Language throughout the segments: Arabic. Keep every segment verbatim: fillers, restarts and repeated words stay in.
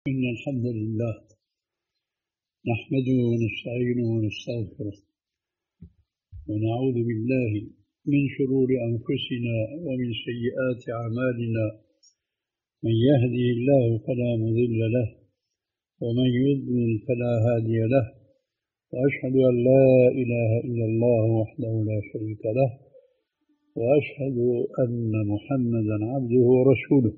إن الحمد لله نحمده ونستعينه ونستغفره ونعوذ بالله من شرور أنفسنا ومن سيئات أعمالنا. من يهده الله فلا مضل له ومن يضلل فلا هادي له، وأشهد أن لا إله إلا الله وحده لا شريك له، وأشهد أن محمدا عبده ورسوله.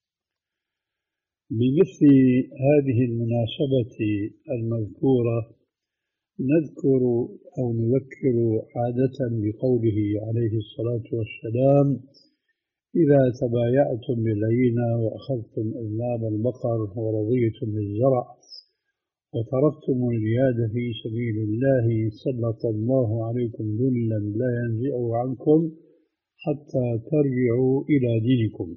بمثل هذه المناسبة المذكورة نذكر أو نذكر عادة بقوله عليه الصلاة والسلام: إذا تبايعتم بالعينة وأخذتم أذناب البقر ورضيتم بالزرع وتركتم الجهاد في سبيل الله سلط الله عليكم ذلا لا ينزعه عنكم حتى ترجعوا إلى دينكم.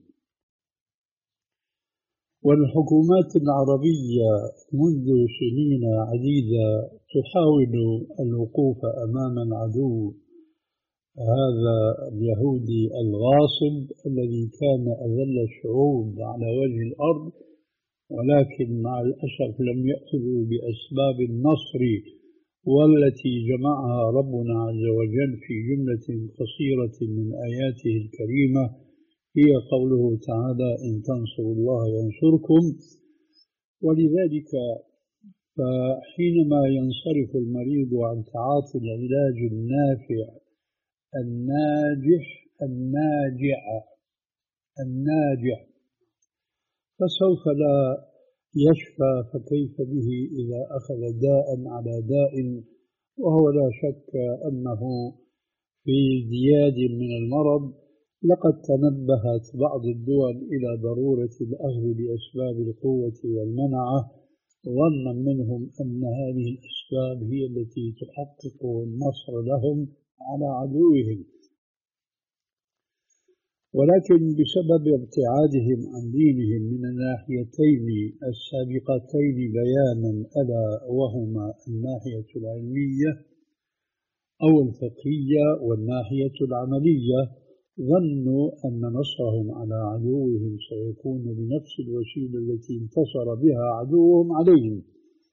والحكومات العربية منذ سنين عديدة تحاول الوقوف أمام العدو هذا اليهودي الغاصب الذي كان أذل الشعوب على وجه الأرض، ولكن مع الأسف لم يأخذوا بأسباب النصر والتي جمعها ربنا عز وجل في جملة قصيرة من آياته الكريمة، هي قوله تعالى: إن تنصروا الله ينصركم. ولذلك فحينما ينصرف المريض عن تعاطي العلاج النافع الناجح الناجع الناجع فسوف لا يشفى، فكيف به إذا أخذ داء على داء، وهو لا شك أنه في ازدياد من المرض. لقد تنبهت بعض الدول إلى ضرورة الأخذ بأسباب القوة والمنعة، ظنا منهم أن هذه الأسباب هي التي تحقق النصر لهم على عدوهم، ولكن بسبب ابتعادهم عن دينهم من الناحيتين السابقتين بيانا، ألا وهما الناحية العلمية أو الفقهية والناحية العملية، ظنوا أن نصرهم على عدوهم سيكون بنفس الوسيلة التي انتصر بها عدوهم عليهم،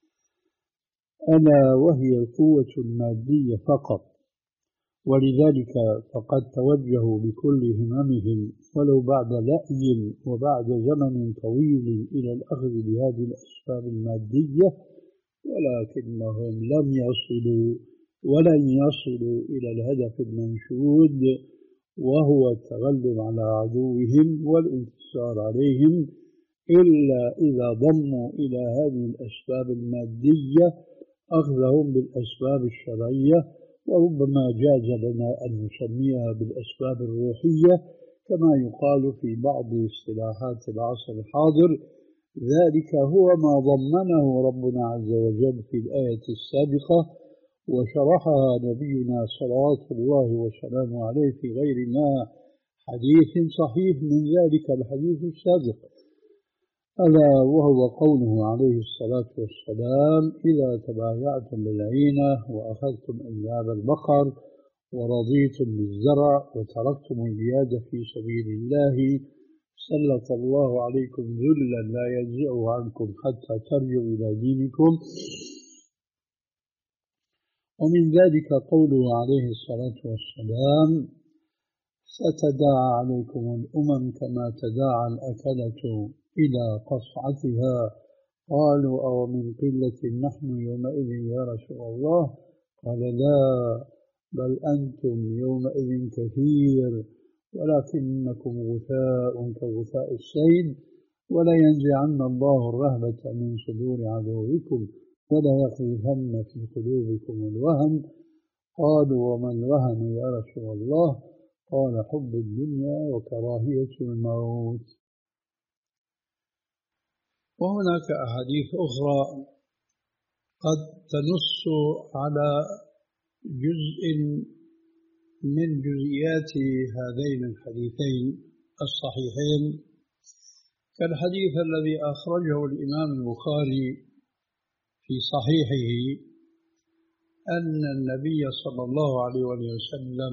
ألا وهي القوة المادية فقط. ولذلك فقد توجهوا بكل هممهم ولو بعد لأي وبعد زمن طويل إلى الأخذ بهذه الأسباب المادية، ولكنهم لم يصلوا ولن يصلوا إلى الهدف المنشود، وهو التغلب على عدوهم والانتصار عليهم، إلا إذا ضموا إلى هذه الأسباب المادية أخذهم بالأسباب الشرعية، وربما جاز لنا أن نسميها بالأسباب الروحية كما يقال في بعض اصطلاحات العصر الحاضر. ذلك هو ما ضمنه ربنا عز وجل في الآية السابقة، وشرحها نبينا صلوات الله وسلامه عليه في غير ما حديث صحيح من ذلك الحديث السابق، ألا وهو قوله عليه الصلاة والسلام: إذا تبايعتم بالعينة وأخذتم أذناب البقر ورضيتم بالزرع وتركتم الجهاد في سبيل الله سلط الله عليكم ذلا لا ينزعه عنكم حتى ترجعوا إلى دينكم. ومن ذلك قوله عليه الصلاة والسلام: ستداعى عليكم الأمم كما تداعى الأكلة إلى قصعتها. قالوا: أو من قلة نحن يومئذ يا رسول الله؟ قال: لا، بل أنتم يومئذ كثير، ولكنكم غثاء كغثاء السيل، ولا ينزعن الله الرهبة من صدور عدوكم ولا يقذفن في قلوبكم الوهن. قالوا: وما الوهن يا رسول الله؟ قال: حب الدنيا وكراهية الموت. وهناك أحاديث أخرى قد تنص على جزء من جزئيات هذين الحديثين الصحيحين، كالحديث الذي أخرجه الإمام البخاري في صحيحه أن النبي صلى الله عليه وسلم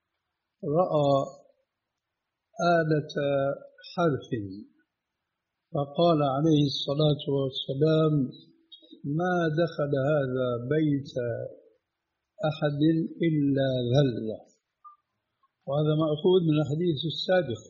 رأى آلة حرث فقال عليه الصلاة والسلام: ما دخل هذا بيت أحد إلا ذل. وهذا مأخوذ من الحديث السابق: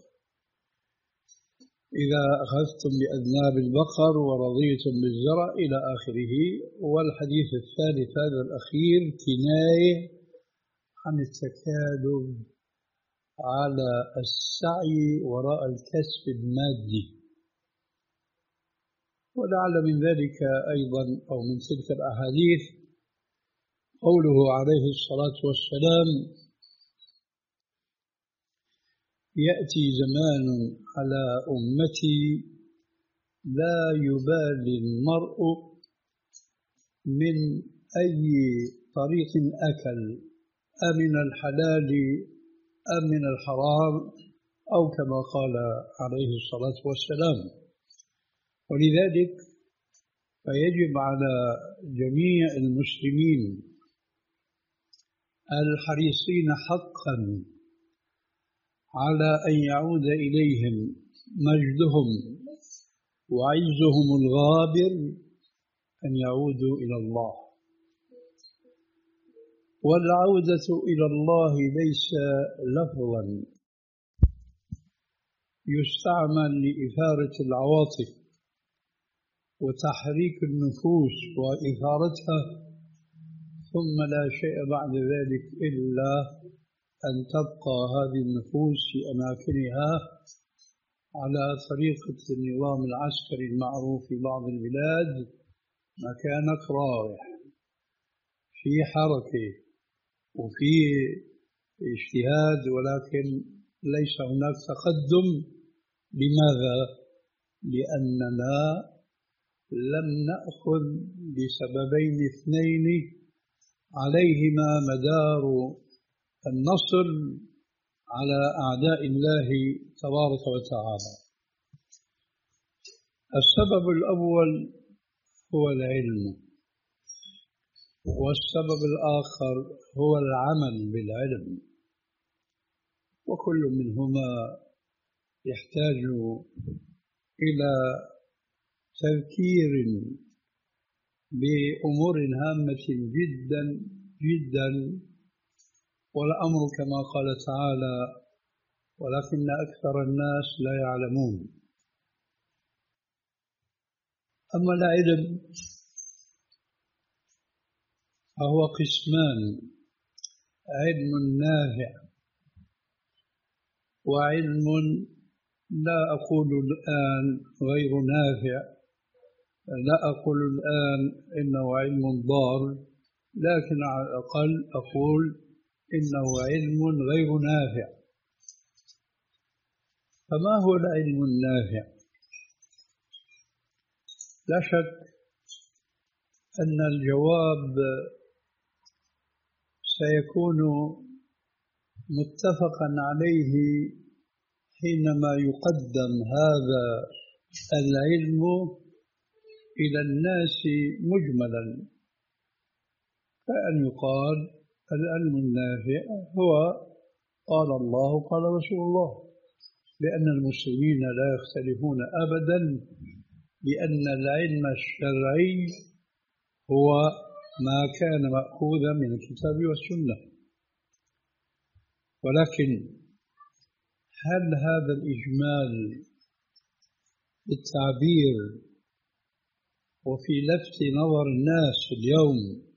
إذا أخذتم بأذناب البقر ورضيتم بالزرع إلى آخره. والحديث الثالث هذا الأخير كناية عن التكالب على السعي وراء الكسب المادي. ولعل من ذلك أيضا أو من تلك الأحاديث قوله عليه الصلاة والسلام: يأتي زمان على أمتي لا يبالي المرء من أي طريق أكل، أمن الحلال أم من الحرام، أو كما قال عليه الصلاة والسلام. ولذلك فيجب على جميع المسلمين الحريصين حقا على أن يعود إليهم مجدهم وعزهم الغابر أن يعودوا إلى الله. والعودة إلى الله ليس لفظا يستعمل لإثارة العواطف وتحريك النفوس وإثارتها ثم لا شيء بعد ذلك إلا أن تبقى هذه النفوس في أماكنها على طريقة النظام العسكري المعروف في بعض البلاد: مكانك رايح، في حركة وفي اجتهاد ولكن ليس هناك تقدم. لماذا؟ لأننا لم نأخذ بسببين اثنين عليهما مدار النصر على أعداء الله تبارك وتعالى. السبب الأول هو العلم، والسبب الآخر هو العمل بالعلم، وكل منهما يحتاج إلى تذكير بأمور هامة جدا جدا. والأمر كما قال تعالى: ولكن أكثر الناس لا يعلمون. أما العلم فهو قسمان: علم نافع وعلم لا أقول الآن غير نافع، لا أقول الآن إنه علم ضار، لكن على الأقل أقول إنه علم غير نافع. فما هو العلم النافع؟ لا شك أن الجواب سيكون متفقا عليه حينما يقدم هذا العلم إلى الناس مجملا، فأن يقال العلم النافع هو قال الله قال رسول الله، لأن المسلمين لا يختلفون أبدا بأن العلم الشرعي هو ما كان مأخوذا من الكتاب والسنة. ولكن هل هذا الإجمال بالتعبير وفي لفت نظر الناس اليوم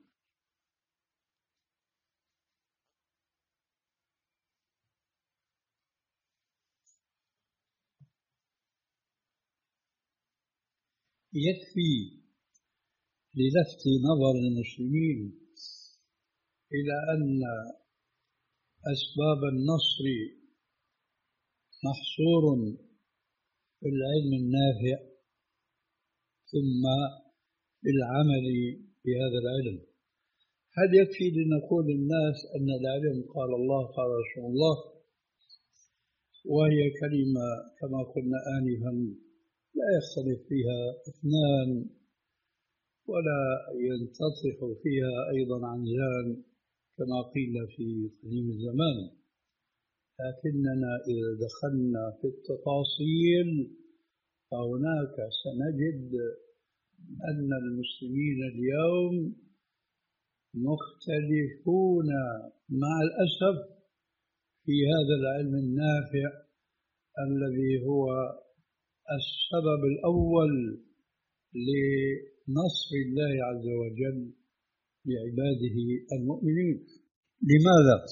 يكفي للفت نظر المسلمين إلى أن أسباب النصر محصور في العلم النافع ثم بالعمل بهذا العلم؟ هل يكفي لنقول للناس أن العلم قال الله قال رسول الله، وهي كلمة كما قلنا آنفا لا يختلف فيها اثنان ولا ينتطح فيها أيضا عنزان كما قيل في قديم الزمان؟ لكننا إذا دخلنا في التفاصيل فهناك سنجد أن المسلمين اليوم مختلفون مع الأسف في هذا العلم النافع الذي هو السبب الأول لنصر الله عز وجل لعباده المؤمنين. لماذا؟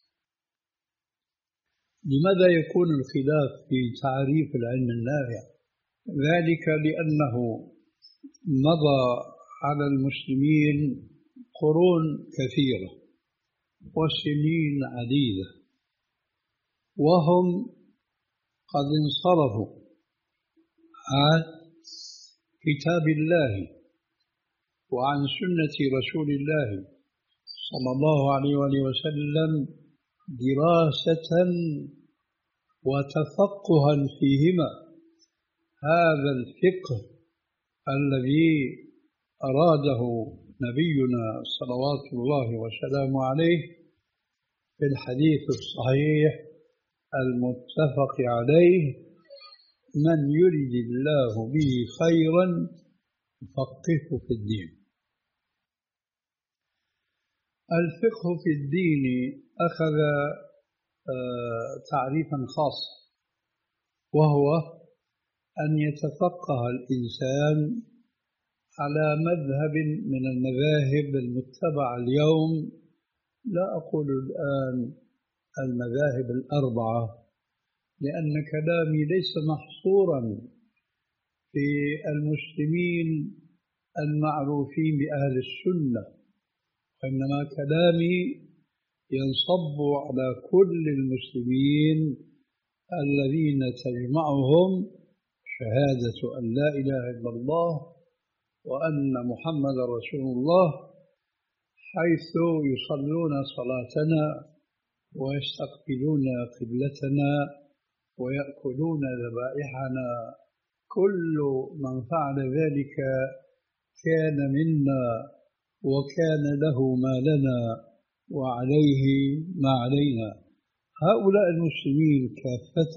لماذا يكون الخلاف في تعريف العلم النافع؟ ذلك لأنه مضى على المسلمين قرون كثيرة وسنين عديدة وهم قد انصرفوا عن كتاب الله وعن سنة رسول الله صلى الله عليه وآله وسلم دراسة وتفقها فيهما. هذا الفقه الذي أراده نبينا صلوات الله وسلامه عليه في الحديث الصحيح المتفق عليه: من يرد الله به خيرا يفقهه في الدين. الفقه في الدين أخذ تعريفا خاصا، وهو أن يتفقه الإنسان على مذهب من المذاهب المتبعة اليوم. لا أقول الآن المذاهب الأربعة، لأن كلامي ليس محصورا في المسلمين المعروفين بأهل السنة، وإنما كلامي ينصب على كل المسلمين الذين تجمعهم شهادة أن لا إله إلا الله وأن محمد رسول الله، حيث يصلون صلاتنا ويستقبلون قبلتنا ويأكلون ذبائحنا. كل من فعل ذلك كان منا وكان له ما لنا وعليه ما علينا. هؤلاء المسلمين كافة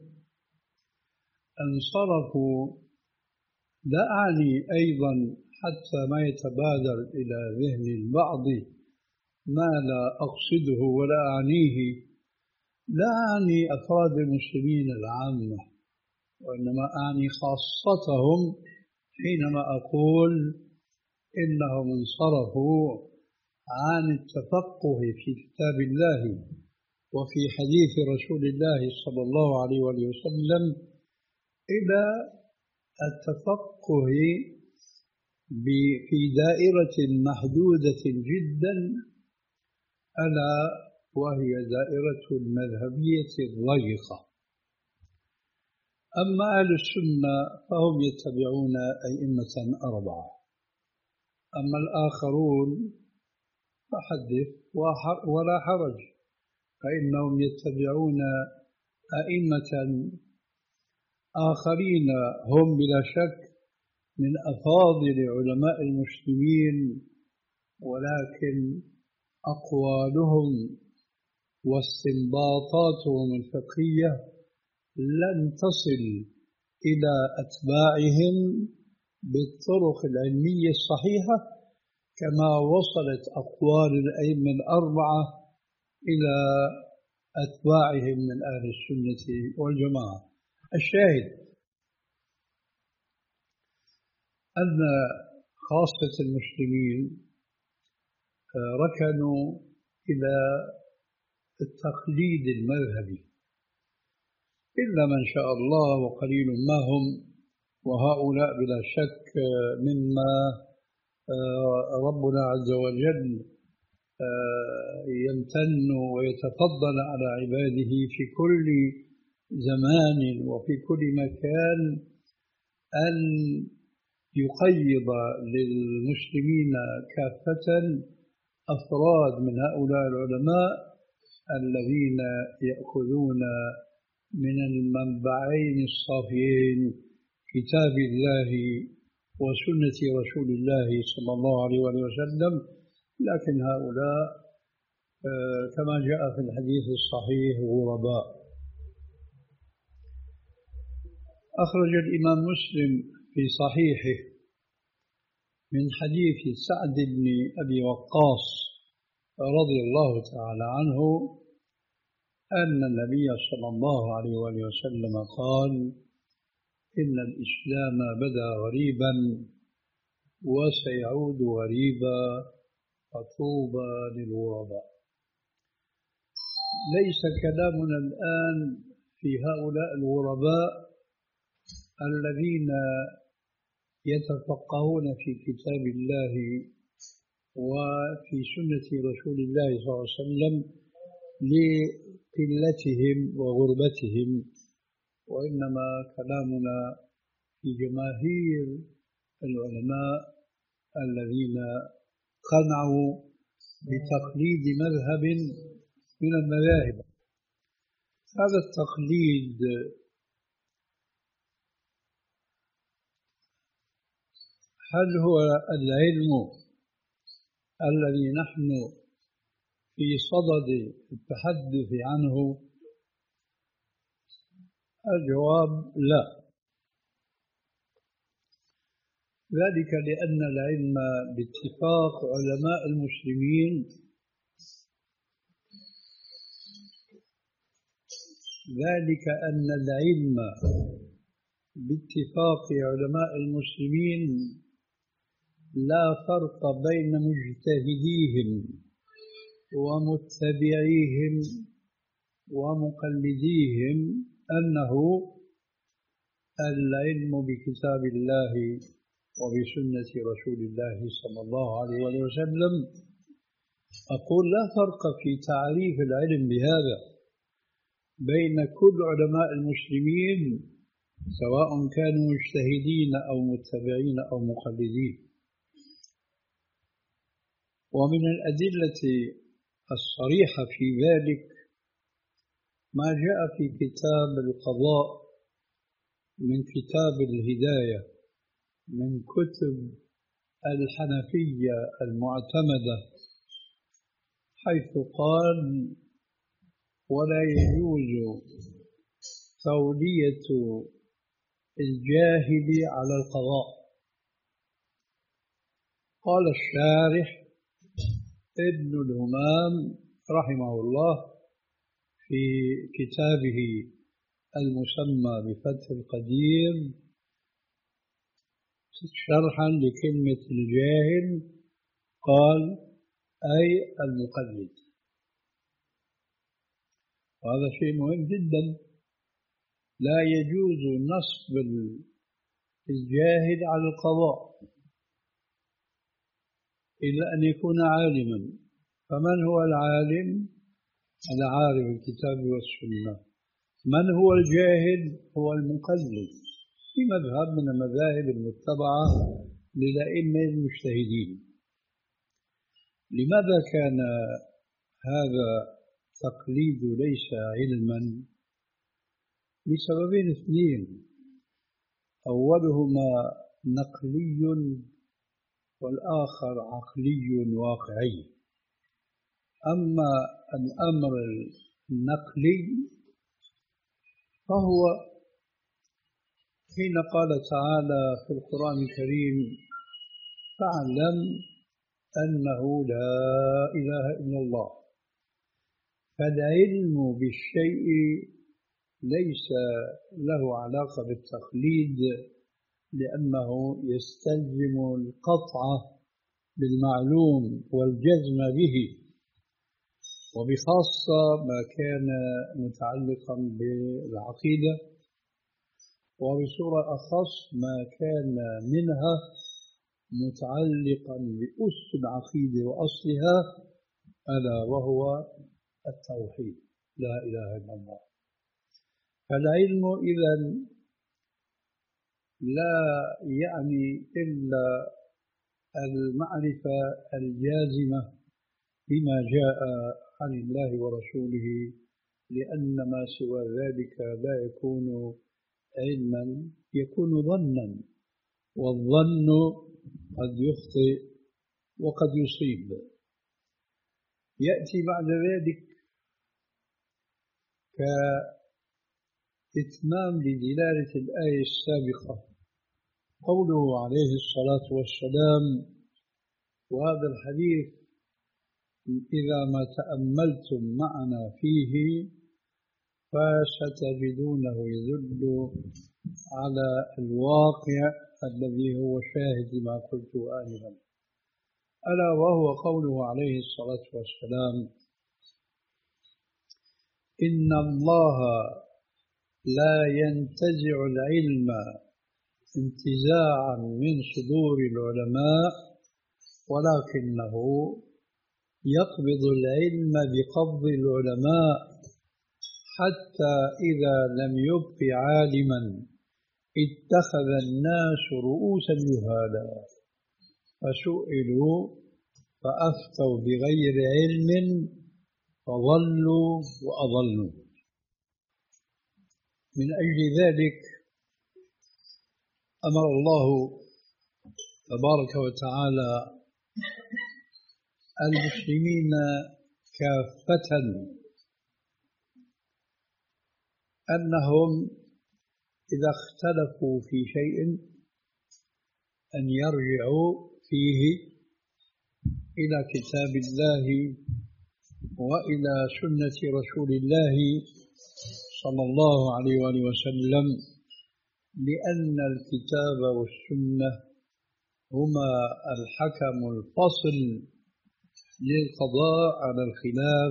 انصرفوا. لا أعني أيضا حتى ما يتبادر إلى ذهن البعض ما لا أقصده ولا أعنيه، لا أعني أفراد المسلمين العامة، وإنما أعني خاصتهم حينما أقول إنهم انصرفوا عن التفقه في كتاب الله وفي حديث رسول الله صلى الله عليه وسلم إلى التفقه في دائرة محدودة جدا، ألا وهي دائرة المذهبية الضيقة. أما أهل السنة فهم يتبعون أئمة أربعة، أما الآخرون فحدث ولا حرج، فإنهم يتبعون أئمة آخرين هم بلا شك من أفاضل علماء المسلمين، ولكن أقوالهم واستنباطاتهم الفقهية لن تصل إلى أتباعهم بالطرق العلمية الصحيحة كما وصلت أقوال الأئمة الأربعة إلى أتباعهم من أهل السنة والجماعة. الشاهد أن خاصة المسلمين ركنوا إلى التقليد المذهبي إلا من شاء الله وقليل ما هم، وهؤلاء بلا شك مما ربنا عز وجل يمتن ويتفضل على عباده في كل زمان وفي كل مكان أن يقيض للمسلمين كافة أفراد من هؤلاء العلماء الذين يأخذون من المنبعين الصافيين كتاب الله وسنة رسول الله صلى الله عليه وسلم. لكن هؤلاء كما جاء في الحديث الصحيح غرباء. أخرج الإمام مسلم في صحيحه من حديث سعد بن أبي وقاص رضي الله تعالى عنه أن النبي صلى الله عليه وآله وسلم قال: إن الإسلام بدأ غريبا وسيعود غريبا فطوبى للغرباء. ليس كلامنا الآن في هؤلاء الغرباء الذين يتفقهون في كتاب الله وفي سنة رسول الله صلى الله عليه وسلم لقلتهم وغربتهم، وإنما كلامنا في جماهير العلماء الذين قنعوا بتقليد مذهب من المذاهب. هذا التقليد هل هو العلم الذي نحن في صدد التحدث عنه؟ الجواب لا، ذلك لأن العلم باتفاق علماء المسلمين ذلك أن العلم باتفاق علماء المسلمين لا فرق بين مجتهديهم ومتبعيهم ومقلديهم، أنه العلم بكتاب الله وبسنة رسول الله صلى الله عليه وسلم. أقول لا فرق في تعريف العلم بهذا بين كل علماء المسلمين سواء كانوا مجتهدين أو متبعين أو مقلدين. ومن الأدلة الصريحة في ذلك ما جاء في كتاب القضاء من كتاب الهداية من كتب الحنفية المعتمدة، حيث قال: ولا يجوز تولية الجاهل على القضاء. قال الشارح ابن الهمام رحمه الله في كتابه المسمى بفتح القدير شرحا لكلمة الجاهل، قال: أي المقلد. وهذا شيء مهم جدا، لا يجوز نصب الجاهل على القضاء إلا أن يكون عالما. فمن هو العالم؟ العارف الكتاب والسنة. من هو الجاهل؟ هو المقلد في مذهب من المذاهب المتبعة للأئمة المجتهدين. لماذا كان هذا التقليد ليس علما؟ لسببين اثنين: أولهما نقلي والآخر عقلي واقعي. أما الأمر النقلي فهو حين قال تعالى في القرآن الكريم: فاعلم أنه لا إله إلا الله. فالعلم بالشيء ليس له علاقة بالتقليد، لأنه يستلزم القطع بالمعلوم والجزم به، وبخاصة ما كان متعلقا بالعقيدة، وبصورة أخص ما كان منها متعلقا بأس العقيدة وأصلها، ألا وهو التوحيد، لا إله إلا الله. فالعلم إذن لا يعني إلا المعرفة الجازمة بما جاء عن الله ورسوله، لأن ما سوى ذلك لا يكون علما، يكون ظنا، والظن قد يخطئ وقد يصيب. يأتي بعد ذلك إتمام لدلالة الآية السابقة، قوله عليه الصلاة والسلام، وهذا الحديث إذا ما تأملتم معنا فيه فستجدونه يدل على الواقع الذي هو شاهد ما قلته آنفا، ألا وهو قوله عليه الصلاة والسلام: إن الله لا ينتزع العلم انتزاعا من صدور العلماء، ولكنه يقبض العلم بقبض العلماء، حتى إذا لم يبق عالما اتخذ الناس رؤوسا جهالا فسئلوا فأفتوا بغير علم فضلوا وأضلوا. من أجل ذلك أمر الله تبارك وتعالى المسلمين كافة أنهم إذا اختلفوا في شيء أن يرجعوا فيه إلى كتاب الله وإلى سنة رسول الله صلى الله عليه وآله وسلم، لأن الكتاب والسنة هما الحكم الفصل للقضاء على الخلاف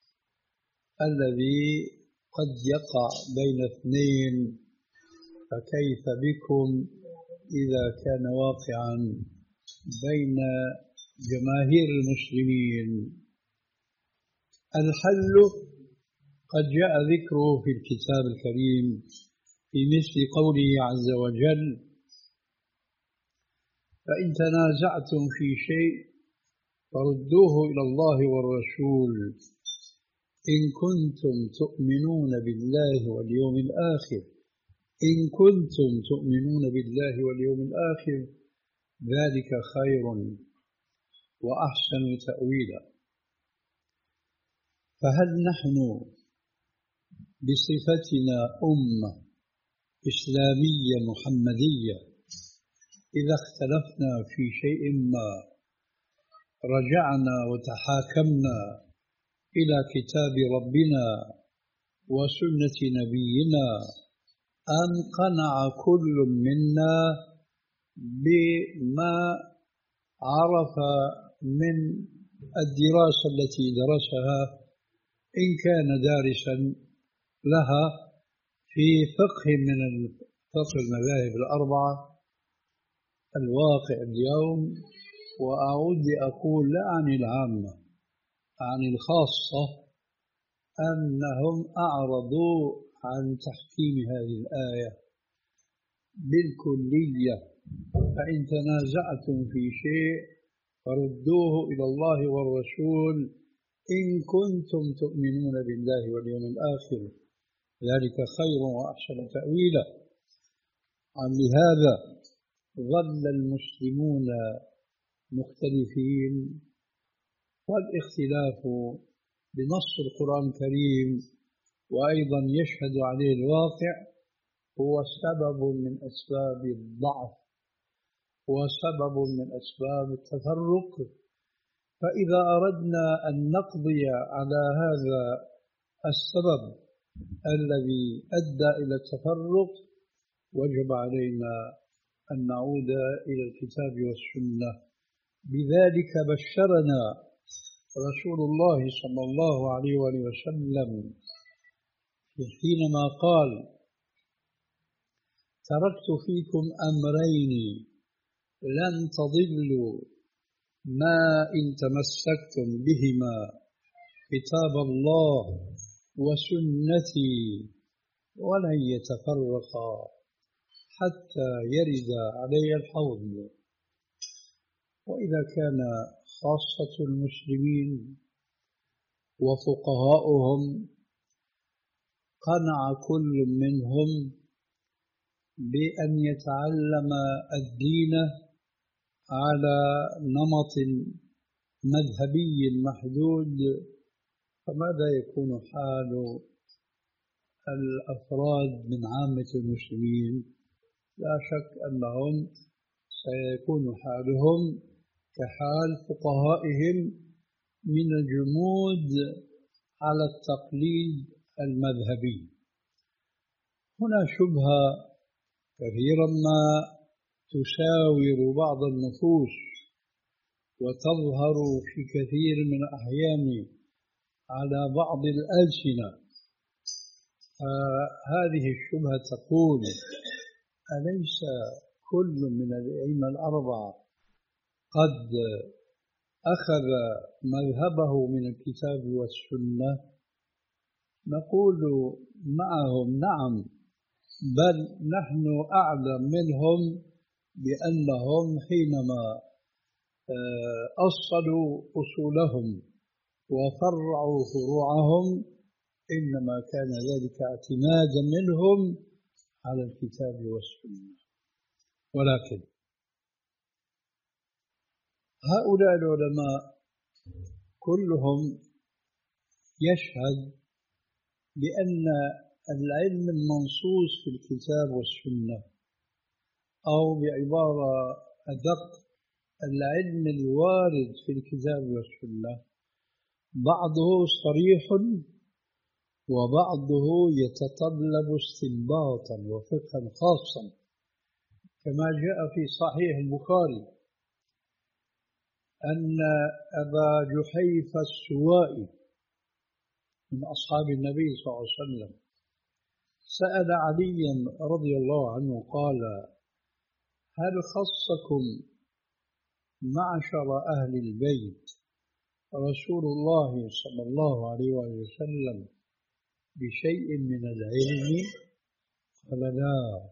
الذي قد يقع بين اثنين، فكيف بكم إذا كان واقعا بين جماهير المسلمين؟ الحل قد جاء ذكره في الكتاب الكريم في مثل قوله عز وجل: فإن تنازعتم في شيء فردوه إلى الله والرسول إن كنتم تؤمنون بالله واليوم الآخر إن كنتم تؤمنون بالله واليوم الآخر ذلك خير وأحسن تأويلا. فهل نحن بصفتنا أمة إسلامية محمدية إذا اختلفنا في شيء ما رجعنا وتحاكمنا إلى كتاب ربنا وسنة نبينا، أن قنع كل منا بما عرف من الدراسة التي درسها إن كان دارسا لها في فقه من فقه المذاهب الأربعة الواقع اليوم، وأعود أقول لا عن العامة عن الخاصة، أنهم أعرضوا عن تحكيم هذه الآية بالكلية: فإن تنازعتم في شيء فردوه إلى الله والرسول إن كنتم تؤمنون بالله واليوم الآخر ذلك خير وأحسن تأويلا. لهذا ظل المسلمون مختلفين، والاختلاف بنص القرآن الكريم وأيضا يشهد عليه الواقع هو سبب من أسباب الضعف وسبب من أسباب التفرق. فإذا أردنا أن نقضي على هذا السبب الذي أدى إلى التفرق وجب علينا أن نعود إلى الكتاب والسنة. بذلك بشرنا رسول الله صلى الله عليه وسلم حينما قال: تركت فيكم أمرين لن تضلوا ما إن تمسكتم بهما كتاب الله وسنتي ولن يتفرقا حتى يرد علي الحوض. وإذا كان خاصة المسلمين وفقهاؤهم قنع كل منهم بأن يتعلم الدين على نمط مذهبي محدود، فماذا يكون حال الأفراد من عامة المسلمين لا شك أنهم سيكون حالهم كحال فقهائهم من الجمود على التقليد المذهبي. هنا شبهة كثيرا ما تساور بعض النفوس وتظهر في كثير من الأحيان على بعض الألسنة. هذه الشبهة تقول: أليس كل من الأئمة الأربعة قد أخذ مذهبه من الكتاب والسنة؟ نقول معهم: نعم، بل نحن أعلم منهم بأنهم حينما أصلوا أصولهم وفرعوا فروعهم إنما كان ذلك اعتمادا منهم على الكتاب والسنة. ولكن هؤلاء العلماء كلهم يشهد بأن العلم المنصوص في الكتاب والسنة، أو بعبارة أدق العلم الوارد في الكتاب والسنة، بعضه صريح وبعضه يتطلب استنباطا وفقها خاصا، كما جاء في صحيح البخاري أن أبا جحيفة السوائي من أصحاب النبي صلى الله عليه وسلم سأل عليا رضي الله عنه قال: هل خصكم معشر أهل البيت رسول الله صلى الله عليه وسلم بشيء من العلم؟ قال: لا،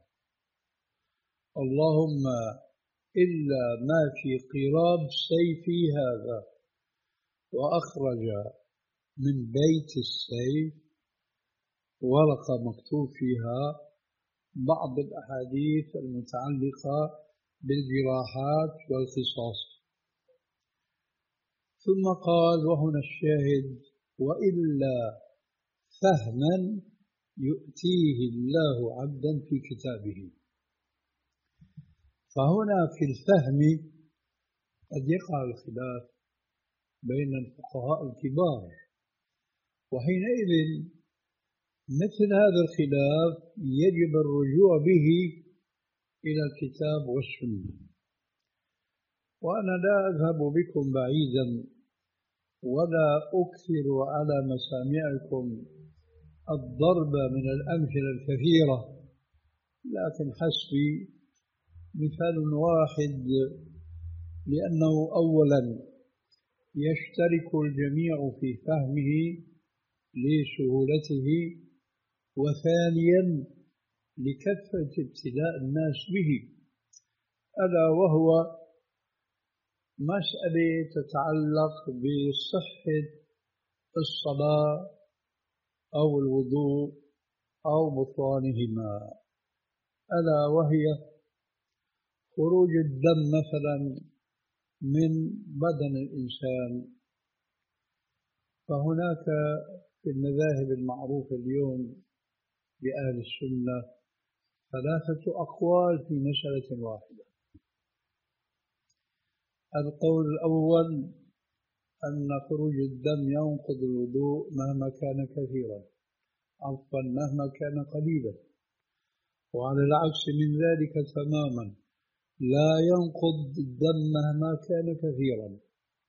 اللهم إلا ما في قراب سيفي هذا، وأخرج من بيت السيف ورقة مكتوب فيها بعض الأحاديث المتعلقة بالجراحات والقصاص. ثم قال، وهنا الشاهد: وإلا فهما يؤتيه الله عبدا في كتابه. فهنا في الفهم قد يقع الخلاف بين الفقهاء الكبار، وحينئذ مثل هذا الخلاف يجب الرجوع به إلى الكتاب والسنة. وأنا لا أذهب بكم بعيدا ولا أكثر على مسامعكم الضرب من الأمثلة الكثيرة، لكن حسبي مثال واحد، لأنه أولا يشترك الجميع في فهمه لسهولته، وثانيا لكثرة ابتلاء الناس به، ألا وهو مسألة تتعلق بصحة الصلاة أو الوضوء أو بطلانهما، ألا وهي خروج الدم مثلا من بدن الإنسان. فهناك في المذاهب المعروفة اليوم لأهل السنة ثلاثة أقوال في مسألة واحدة. القول الأول أن خروج الدم ينقض الوضوء مهما كان كثيرا، عفوا مهما كان قليلا، وعلى العكس من ذلك تماما لا ينقض الدم مهما كان كثيرا.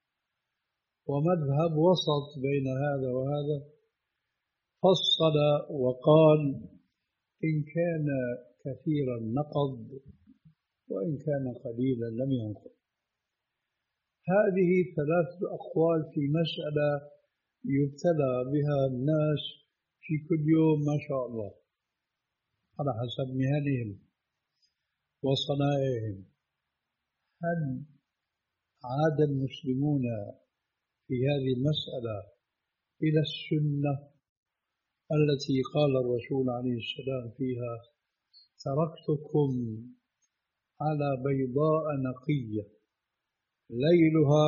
ومذهب وسط بين هذا وهذا فصل وقال: إن كان كثيرا نقض، وإن كان قليلا لم ينقض. هذه ثلاثة أقوال في مسألة يبتلى بها الناس في كل يوم ما شاء الله على حسب مهنهم وصنائعهم. هل عاد المسلمون في هذه المسألة إلى السنة التي قال الرسول عليه السلام فيها: تركتكم على بيضاء نقية ليلها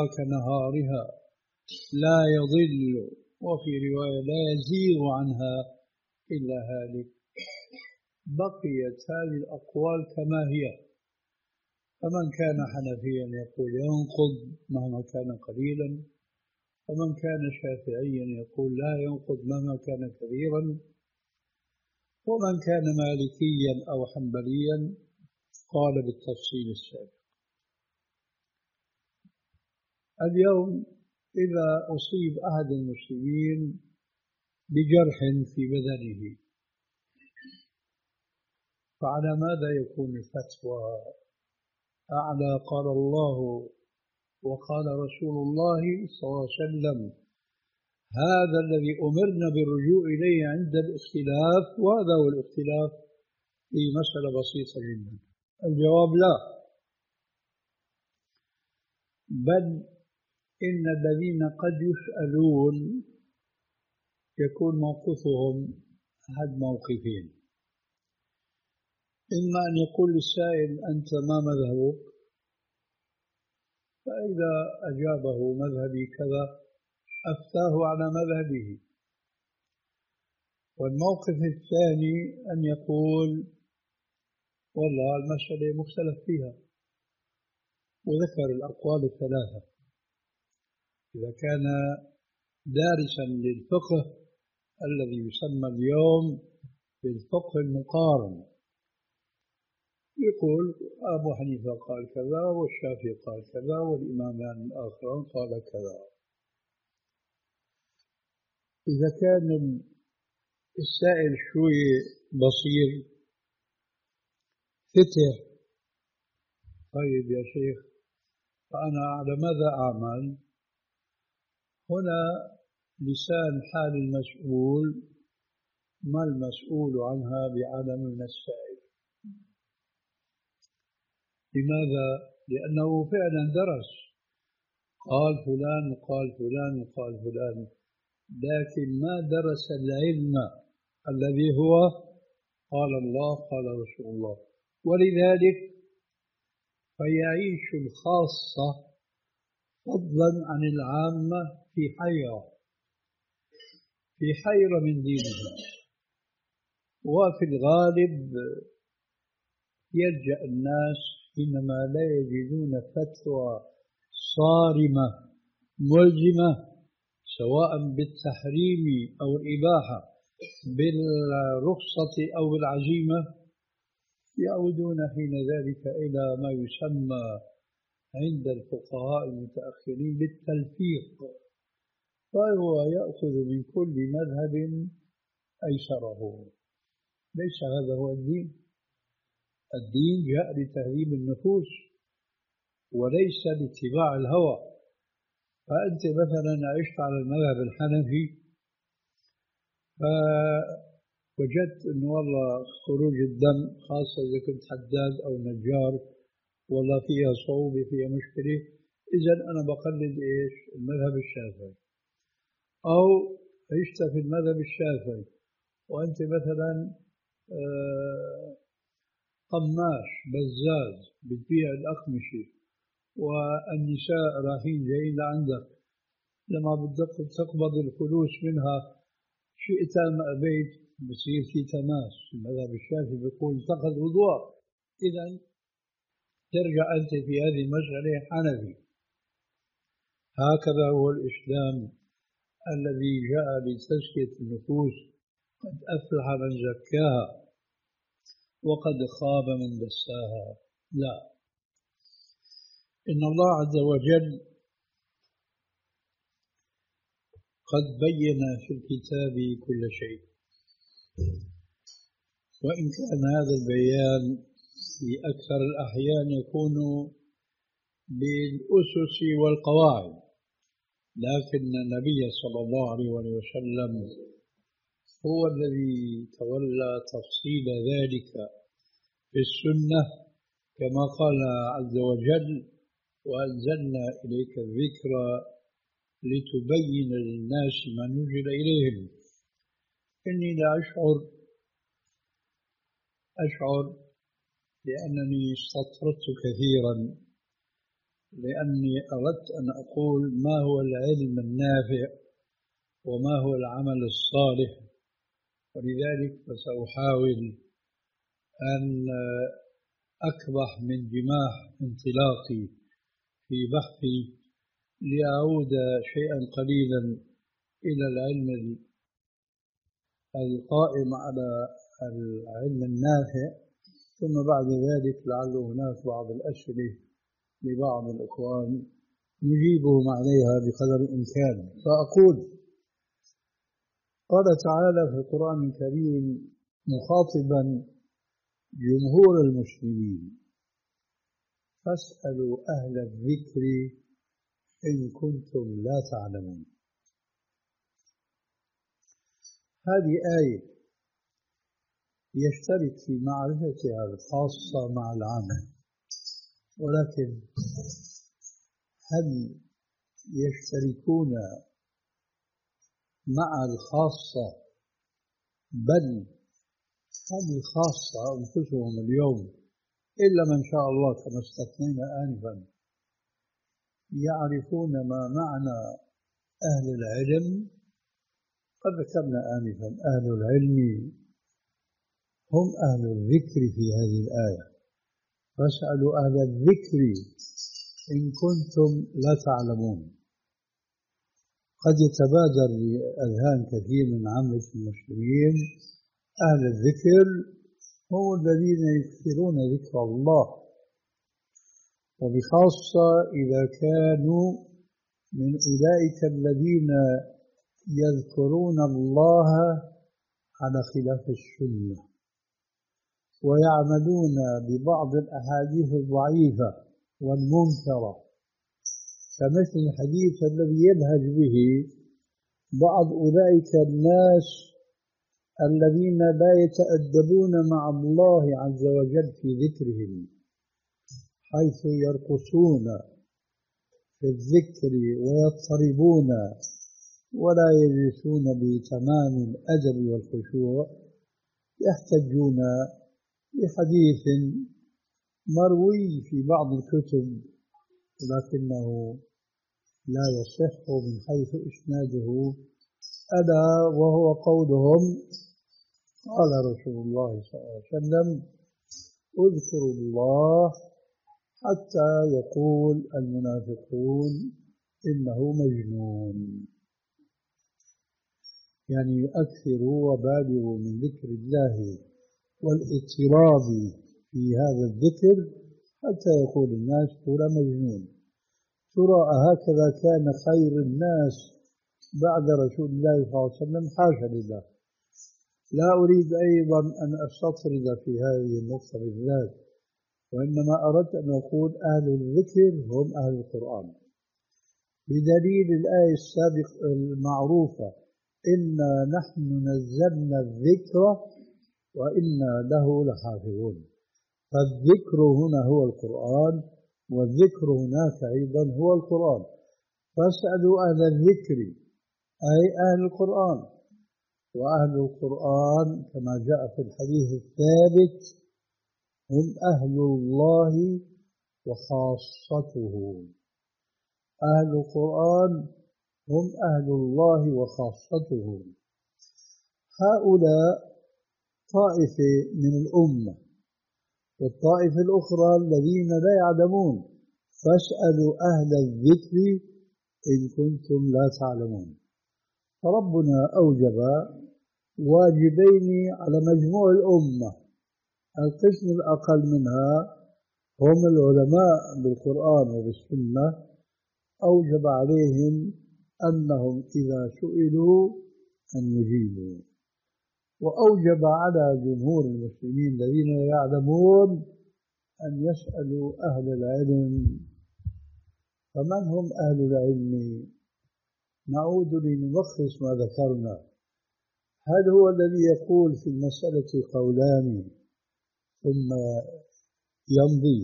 كنهارها لا يضل، وفي رواية لا يزيغ عنها إلا هالك، بقيت هذه الأقوال كما هي. فمن كان حنفيا يقول ينقض مهما كان قليلا، ومن كان شافعيا يقول لا ينقض مهما كان كبيرا، ومن كان مالكيا أو حنبليا قال بالتفصيل السابق. اليوم إذا أصيب أحد المسلمين بجرح في بدنه، فعلى ماذا يكون الفتوى؟ أعلى قال الله وقال رسول الله صلى الله عليه وسلم، هذا الذي أمرنا بالرجوع إليه عند الاختلاف، وهذا هو الاختلاف في مسألة بسيطة جدا. الجواب لا، بل إن الذين قد يسألون يكون موقفهم أحد موقفين: إما أن يقول للسائل أنت ما مذهبك؟ فإذا أجابه مذهبي كذا أفتاه على مذهبه. والموقف الثاني أن يقول والله المسألة مختلف فيها، وذكر الأقوال الثلاثة. إذا كان دارسا للفقه الذي يسمى اليوم بالفقه المقارن، يقول أبو حنيفة قال كذا، والشافعي قال كذا، والإمامان الآخرون قال كذا. إذا كان السائل شوي بصير فتح، طيب يا شيخ فأنا على ماذا أعمل؟ هنا لسان حال المسؤول ما المسؤول عنها بعلم من السائل. لماذا؟ لأنه فعلا درس، قال فلان وقال فلان وقال فلان، لكن ما درس العلم الذي هو قال الله قال رسول الله. ولذلك فيعيش الخاصة فضلا عن العامة في حيرة في حيرة من دينهم. وفي الغالب يلجأ الناس حينما لا يجدون فتوى صارمة ملزمة سواء بالتحريم أو الإباحة، بالرخصة أو بالعزيمة، يعودون حين ذلك إلى ما يسمى عند الفقهاء المتأخرين بالتلفيق، فهو يأخذ من كل مذهب أيسره. ليس هذا هو الدين. الدين جاء لتهذيب النفوس وليس لاتباع الهوى. فأنت مثلا عشت على المذهب الحنفي، فوجدت أنه والله خروج الدم خاصة إذا كنت حداد أو نجار والله فيها صعوبة فيها مشكلة، إذن أنا بقلد إيش؟ المذهب الشافعي. أو عشت في المذهب الشافعي وأنت مثلا قماش بزاز بتبيع الأقمشة والنساء رايحين جايين لعندك، لما بدك تقبض الفلوس منها شئت أم أبيت بصير في تماس. المذهب الشافعي بيقول انتقض وضوء، إذن ترجع أنت في هذه المسألة حنفي. هكذا هو الإسلام الذي جاء لتزكية النفوس، قد أفلح من زكاها وقد خاب من دساها. لا، إن الله عز وجل قد بين في الكتاب كل شيء، وإن كان هذا البيان في أكثر الأحيان يكون بالأسس والقواعد، لكن النبي صلى الله عليه وسلم هو الذي تولى تفصيل ذلك في السنة، كما قال عز وجل وأنزلنا إليك الذكر لتبين للناس ما نزل إليهم. إني لا أشعر أشعر لأنني استطردت كثيرا، لأني أردت أن أقول ما هو العلم النافع وما هو العمل الصالح، ولذلك فسأحاول أن أكبح من جماح انطلاقي في بحثي لأعود شيئا قليلا إلى العلم القائم على العلم النافع، ثم بعد ذلك لعل هناك بعض الأسئلة لبعض الإخوان نجيبهم عليها بقدر الإمكان. فأقول: قال تعالى في القرآن الكريم مخاطبا جمهور المسلمين: فاسألوا أهل الذكر إن كنتم لا تعلمون. هذه آية يشترك في معرفتها الخاصة مع العامة، ولكن هل يشتركون مع الخاصة؟ بل هل الخاصة أنفسهم اليوم إلا من شاء الله كما استثنينا آنفا يعرفون ما معنى أهل العلم؟ قد ذكرنا آنفا أهل العلم هم أهل الذكر في هذه الآية. فاسألوا أهل الذكر إن كنتم لا تعلمون. قد يتبادر لأذهان كثير من عامة المسلمين أهل الذكر هم الذين يكثرون ذكر الله، وبخاصة إذا كانوا من أولئك الذين يذكرون الله على خلاف السنة ويعملون ببعض الأحاديث الضعيفة والمنكرة، كمثل الحديث الذي يلهج به بعض أولئك الناس الذين لا يتأدبون مع الله عز وجل في ذكرهم، حيث يرقصون في الذكر ويضطربون ولا يجلسون بتمام الأدب والخشوع، يحتجون بحديث مروي في بعض الكتب ولكنه لا يصح من حيث إسناده، ألا وهو قولهم: قال رسول الله صلى الله عليه وسلم: اذكروا الله حتى يقول المنافقون إنه مجنون. يعني يؤكثروا وبالغوا من ذكر الله والاضطراب في هذا الذكر حتى يقول الناس: ترى مجنون. ترى هكذا كان خير الناس بعد رسول الله صلى الله عليه وسلم؟ حاشا لله. لا أريد أيضا أن أستطرد في هذه النقطة بالذات، وإنما أردت أن أقول أهل الذكر هم أهل القرآن، بدليل الآية السابقة المعروفة: إنا نحن نزلنا الذكر وإنا له لحافظون. فالذكر هنا هو القرآن، والذكر هناك أيضا هو القرآن. فاسألوا أهل الذكر أي أهل القرآن، وأهل القرآن كما جاء في الحديث الثابت هم أهل الله وخاصته. أهل القرآن هم أهل الله وخاصته. هؤلاء طائفة من الأمة، والطائفة الأخرى الذين لا يعلمون. فاسألوا أهل الذكر إن كنتم لا تعلمون. فربنا أوجب واجبين على مجموع الأمة. القسم الأقل منها هم العلماء بالقرآن وبالسنة، أوجب عليهم أنهم إذا سئلوا أن يجيبوا، وأوجب على جمهور المسلمين الذين يعلمون أن يسألوا أهل العلم. فمن هم أهل العلم؟ نعود لنلخص ما ذكرنا. هل هو الذي يقول في المسألة قولان ثم يمضي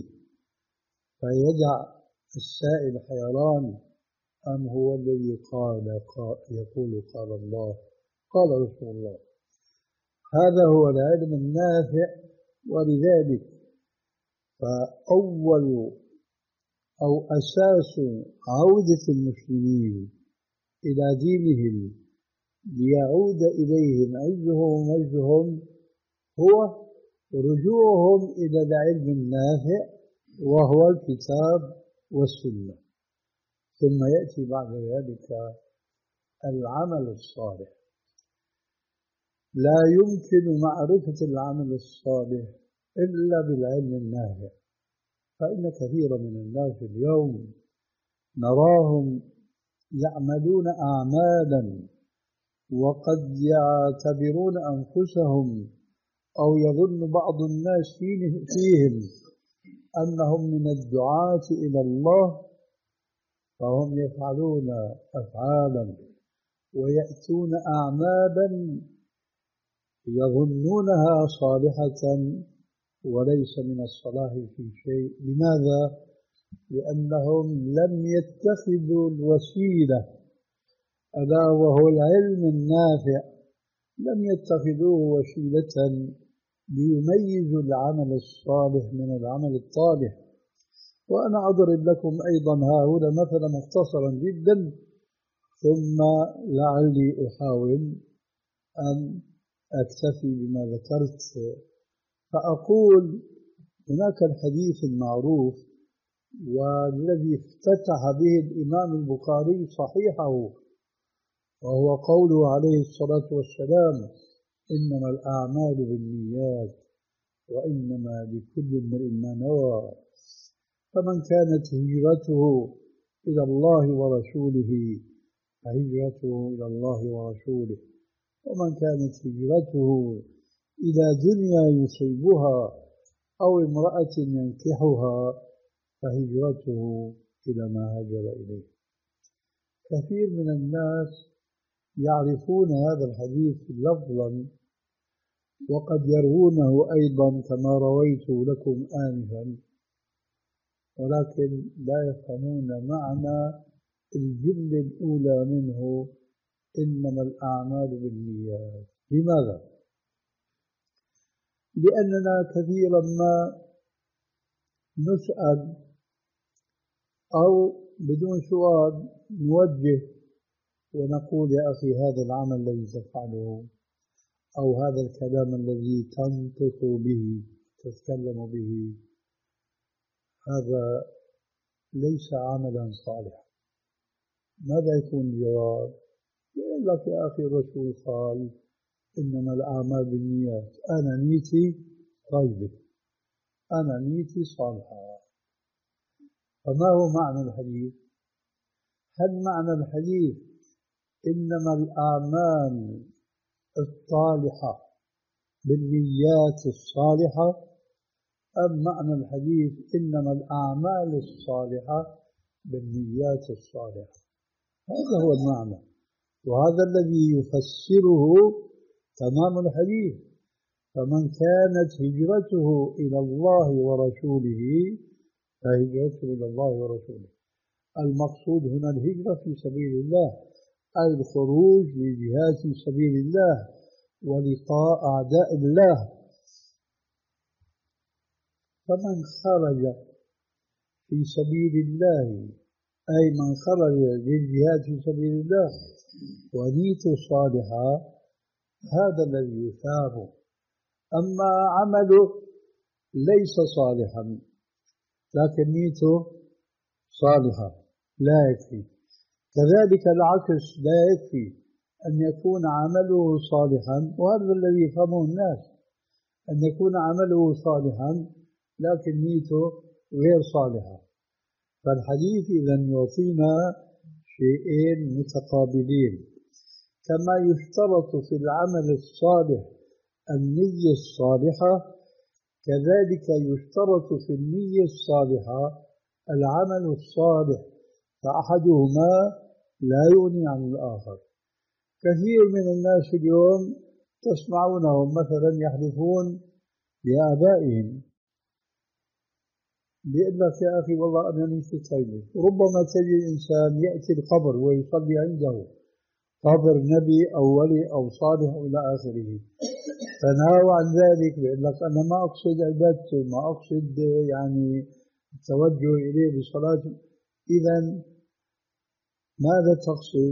فيدع السائل حيران، أم هو الذي قال يقول قال الله قال رسول الله؟ هذا هو العلم النافع. ولذلك فأول أو أساس عودة المسلمين إلى دينهم ليعود إليهم عزهم ومجدهم هو رجوعهم إلى العلم النافع وهو الكتاب والسنة. ثم يأتي بعد ذلك العمل الصالح. لا يمكن معرفة العمل الصالح إلا بالعلم النافع، فإن كثيرا من الناس اليوم نراهم يعملون أعمالا وقد يعتبرون أنفسهم أو يظن بعض الناس فيهم أنهم من الدعاة إلى الله، فهم يفعلون أفعالا ويأتون أعمالا يظنونها صالحة وليس من الصلاح في شيء. لماذا؟ لأنهم لم يتخذوا الوسيلة ألا وهو العلم النافع، لم يتخذوه وسيلة ليميزوا العمل الصالح من العمل الطالح. وأنا أضرب لكم أيضا هنا مثلا مختصرا جدا، ثم لعلي أحاول أن أكتفي بما ذكرت. فأقول هناك الحديث المعروف والذي افتتح به الإمام البخاري صحيحه، وهو قوله عليه الصلاة والسلام: إنما الأعمال بالنيات وإنما لكل امرئ ما نوى، فمن كانت هجرته إلى الله ورسوله فهجرته إلى الله ورسوله، ومن كانت هجرته إلى دنيا يصيبها أو امرأة ينكحها فهجرته إلى ما هاجر إليه. كثير من الناس يعرفون هذا الحديث لفظا وقد يروونه أيضا كما رويت لكم آنفا، ولكن لا يفهمون معنى الجملة الأولى منه: إنما الأعمال بالنيات. لماذا؟ لأننا كثيرا ما نسأل أو بدون سؤال نوجه ونقول: يا أخي هذا العمل الذي تفعله أو هذا الكلام الذي تنطق به تتكلم به هذا ليس عملا صالحا. ماذا يكون الجواب؟ يقول لك: يا أخي الرسول قال إنما الأعمال بالنيات، أنا نيتي طيبة، أنا نيتي صالحة. فما هو معنى الحديث؟ هل معنى الحديث إنما الأعمال الصالحة بالنيات الصالحة، أم معنى الحديث إنما الأعمال الصالحة بالنيات الصالحة؟ هذا هو المعنى، وهذا الذي يفسره تمام الحديث: فمن كانت هجرته إلى الله ورسوله فهجرته إلى الله ورسوله. المقصود هنا الهجرة في سبيل الله، أي الخروج لجهاد في سبيل الله ولقاء أعداء الله. فمن خرج في سبيل الله، أي من خرج للجهاد في سبيل الله ونيته صالحة، هذا الذي يثاب. أما عمله ليس صالحا لكن نيته صالحة لا يكفي. كذلك العكس، لا يكفي أن يكون عمله صالحا، وهذا الذي يفهمه الناس، أن يكون عمله صالحا لكن نيته غير صالحة. فالحديث إذن يعطينا شيئين متقابلين: كما يشترط في العمل الصالح النية الصالحة، كذلك يشترط في النية الصالحة العمل الصالح، فأحدهما لا يغني عن الآخر. كثير من الناس اليوم تسمعونهم مثلا يحلفون بآبائهم، بيقول لك: يا أخي والله أنا نيتي طيبة. ربما تجد إنسان يأتي القبر ويصلي عنده، قبر نبي أو ولي أو صالح إلى آخره، فنهى عن ذلك، بيقول لك: أنا ما أقصد عبادته، ما أقصد يعني التوجه إليه بصلاة. إذن ماذا تقصد؟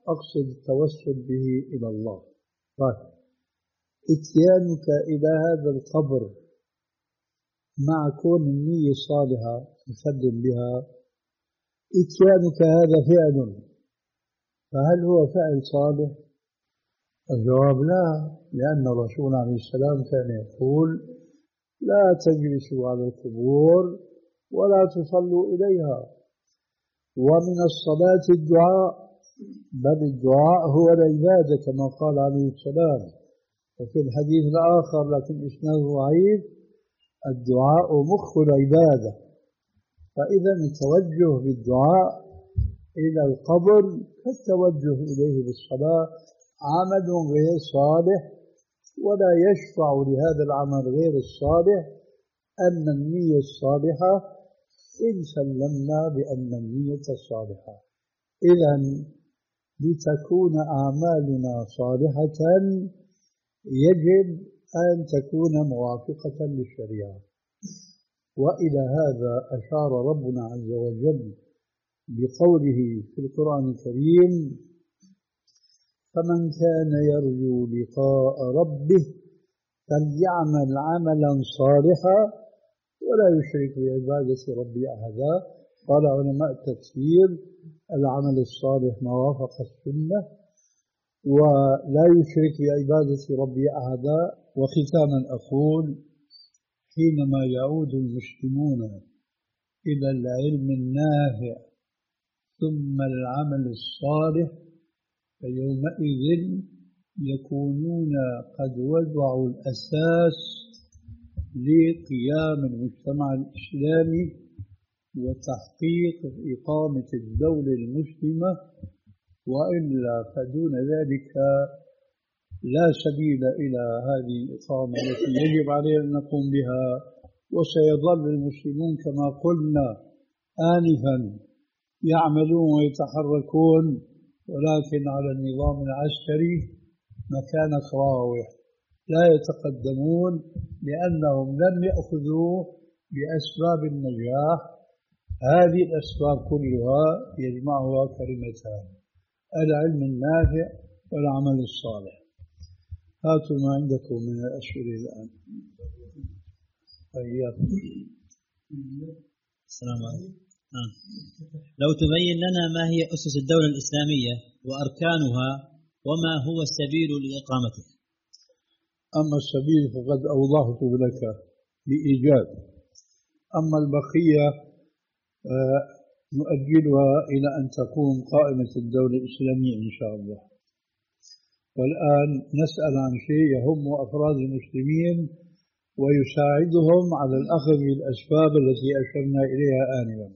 أقصد التوسل به إلى الله. طيب، إتيانك إلى هذا القبر مع كون النية الصالحة تخدم بها، إتيانك هذا فعل، فهل هو فعل صالح؟ الجواب لا، لأن الرسول عليه السلام كان يقول: لا تجلسوا على القبور ولا تصلوا إليها، ومن الصلاة الدعاء، بل الدعاء هو العبادة كما قال عليه السلام. وفي الحديث الآخر لكن إسناده ضعيف: الدعاء مخ العبادة. فإذا التوجه بالدعاء إلى القبر كالتوجه إليه بالصلاة عمل غير صالح، ولا يشفع لهذا العمل غير الصالح أن النية الصالحة، إن سلمنا بأن النية الصالحة. إذن لتكون أعمالنا صالحة يجب أن تكون موافقة للشريعة. وإلى هذا أشار ربنا عز وجل بقوله في القرآن الكريم: فمن كان يرجو لقاء ربه فليعمل عملا صالحا ولا يشرك بعبادة ربه أحدا. قال علماء التفسير: العمل الصالح ما وافق السنة، ولا يشرك بعبادة ربه أحدا. وختاما أقول: حينما يعود المسلمون إلى العلم النافع ثم العمل الصالح، فيومئذ يكونون قد وضعوا الأساس لقيام المجتمع الإسلامي وتحقيق إقامة الدولة المسلمة، وإلا فدون ذلك لا سبيل إلى هذه الإقامة التي يجب علينا أن نقوم بها. وسيظل المسلمون كما قلنا آنفا يعملون ويتحركون، ولكن على النظام العسكري مكان راوح، لا يتقدمون لأنهم لم يأخذوا بأسباب النجاح. هذه الأسباب كلها يجمعها كلمتان: العلم النافع والعمل الصالح. هاتوا ما عندكم من الأسئلة الآن. طيب. السلام عليكم. آه. لو تبين لنا ما هي أسس الدولة الإسلامية وأركانها وما هو السبيل لإقامتها. أما السبيل فقد أوضحته لك بإيجاز، أما البقية آه نؤجلها إلى أن تقوم قائمة الدولة الإسلامية إن شاء الله. والآن نسأل عن شيء يهم أفراد المسلمين ويساعدهم على الأخذ بالأسباب التي أشرنا إليها آنفا.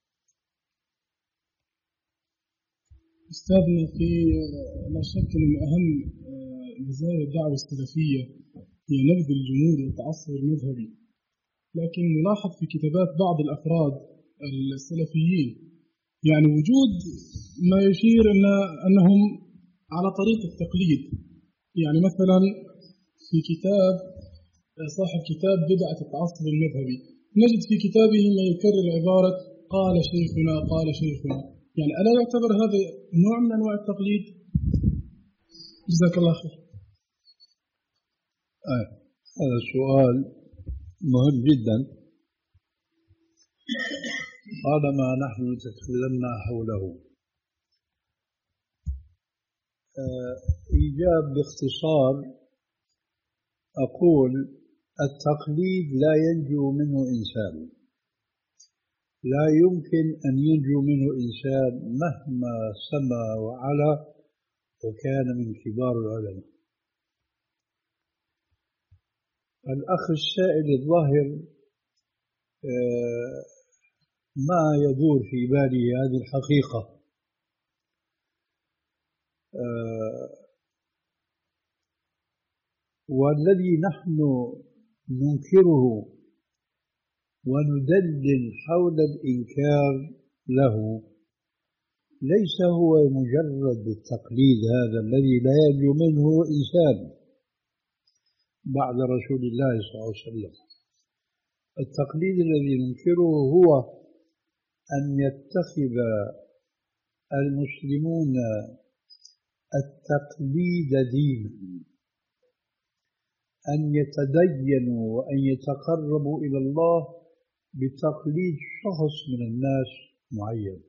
أستاذنا، في لا شك أن أهم مزايا الدعوة السلفية هي نبذ الجمود والتعصب المذهبي، لكن نلاحظ في كتابات بعض الأفراد السلفيين يعني وجود ما يشير إن أنهم على طريق التقليد. يعني مثلا في كتاب صاحب كتاب بدعة التعصب المذهبي نجد في كتابه ما يكرر عبارة قال شيخنا قال شيخنا. يعني ألا يعتبر هذا نوع من أنواع التقليد؟ جزاك الله خير. آه. هذا السؤال مهم جدا، طالما نحن تكلمنا حوله. آه. إيجاب باختصار أقول: التقليد لا ينجو منه إنسان، لا يمكن أن ينجو منه إنسان مهما سمى وعلى وكان من كبار العلماء. الأخ السائل الظاهر ما يدور في بالي هذه الحقيقة. والذي نحن ننكره وندلل حول الإنكار له ليس هو مجرد التقليد هذا الذي لا ينجو منه إنسان بعد رسول الله صلى الله عليه وسلم. التقليد الذي ننكره هو أن يتخذ المسلمون التقليد دينا، أن يتدينوا وأن يتقربوا إلى الله بتقليد شخص من الناس معين.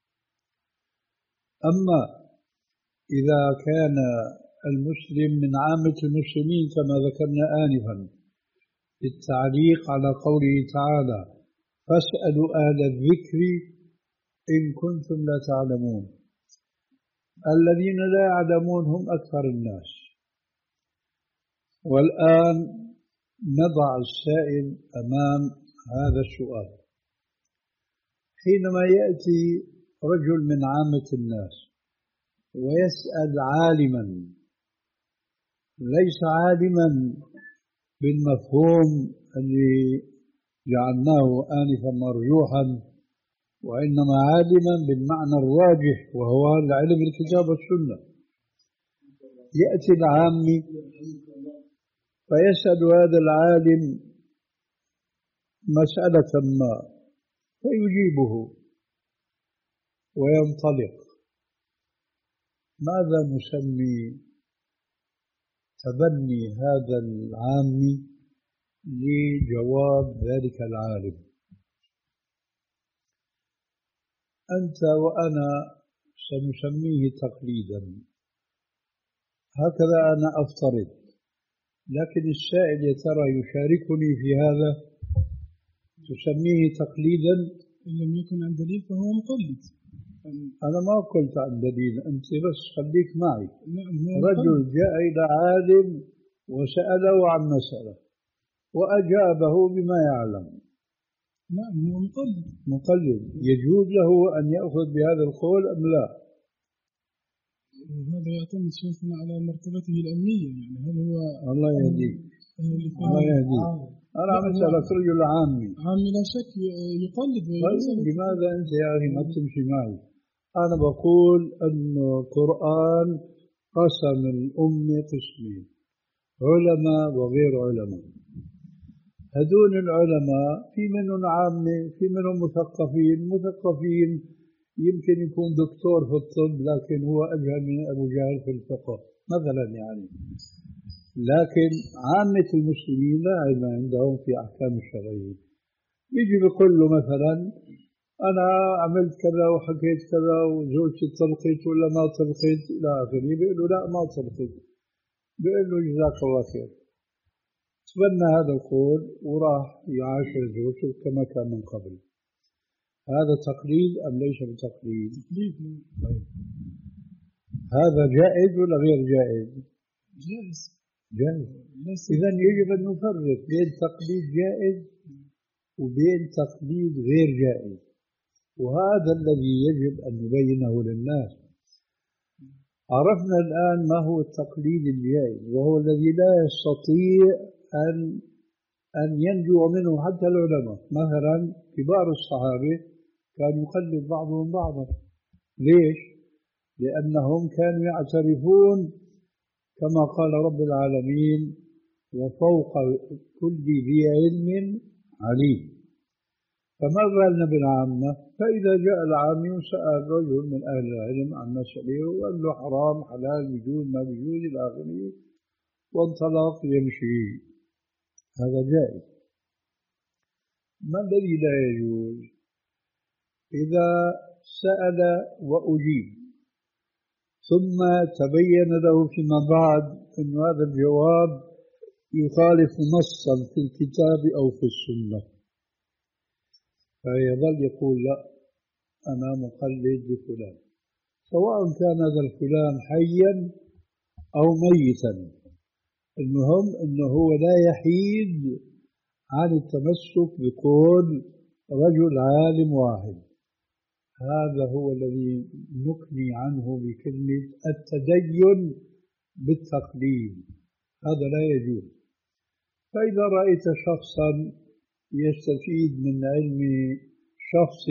أما إذا كان المسلم من عامة المسلمين كما ذكرنا آنفا في التعليق على قوله تعالى فاسألوا أهل الذكر إن كنتم لا تعلمون، الذين لا يعلمون هم أكثر الناس. والآن نضع السائل أمام هذا السؤال: حينما يأتي رجل من عامة الناس ويسأل عالما ليس عالما بالمفهوم اللي جعلناه آنفا مرجوحا، وإنما عالما بالمعنى الراجح وهو العلم الكتاب والسنة، يأتي العامي فيسأل هذا العالم مسألة ما فيجيبه وينطلق، ماذا نسمي تبني هذا العامي لجواب ذلك العالم؟ أنت وأنا سنسميه تقليدا، هكذا أنا أفترض، لكن السائل يا ترى يشاركني في هذا؟ تسميه تقليدا؟ إن لم يكن عن دليل فهو مقلد. أنا ما قلت عن دليل، أنت بس خليك معي. نعم، رجل جاء إلى عالم وسأله عن مسألة وأجابه بما يعلم. نعم، هو مقلد. مقلد يجوز له أن يأخذ بهذا القول أم لا؟ وهذا يعتمد شيخنا على مرتبته العلمية، يعني هل هو الله يهديك الله يهديك. أنا عم أسألك رجل عامي. عامي لا شك يقلد ويجوز. طيب لماذا أنت يا أخي ما تمشي معي؟ أنا بقول أن القرآن قسم الأمة قسمين: علماء وغير علماء. هذول العلماء في منهم عامة في منهم مثقفين. مثقفين يمكن يكون دكتور في الطب لكن هو أجهل من أبو جهل في الفقه مثلا يعني. لكن عامة المسلمين لا علم عندهم في أحكام الشرعية. يجي بيقول له مثلا أنا عملت كذا وحكيت كذا وزوجتي طلقت ولا ما طلقت إلى آخره، بيقول له لا ما طلقت، بيقول له جزاك الله خير، تبنى هذا القول وراح يعاشر زوجته كما كان من قبل. هذا تقليد أم ليس بتقليد؟ طيب هذا جائز ولا غير جائز؟ جائز. جائز. إذن يجب أن نفرق بين تقليد جائز وبين تقليد غير جائز، وهذا الذي يجب أن نبينه للناس. عرفنا الآن ما هو التقليد الجائز، وهو الذي لا يستطيع أن أن ينجو منه حتى العلماء. مثلا كبار الصحابة كان يقلد بعضهم بعضا. ليش؟ لأنهم كانوا يعترفون كما قال رب العالمين وفوق كل ذي علم عليم. فما بالنا بالعامة؟ فإذا جاء العامي وسأل رجل من أهل العلم عن مسألة وقال له حرام حلال بيجوز ما بيجوز إلى آخره وانطلق يمشي، هذا جائز. ما الذي لا يجوز؟ إذا سأل وأجيب ثم تبين له فيما بعد أن هذا الجواب يخالف نصا في الكتاب أو في السنة، فيظل يقول لا أنا مقلد لفلان، سواء كان هذا الفلان حيا أو ميتا. المهم أنه هو لا يحيد عن التمسك بقول رجل عالم واحد. هذا هو الذي نكني عنه بكلمة التدين بالتقليد، هذا لا يجوز. فإذا رأيت شخصا يستفيد من علم شخص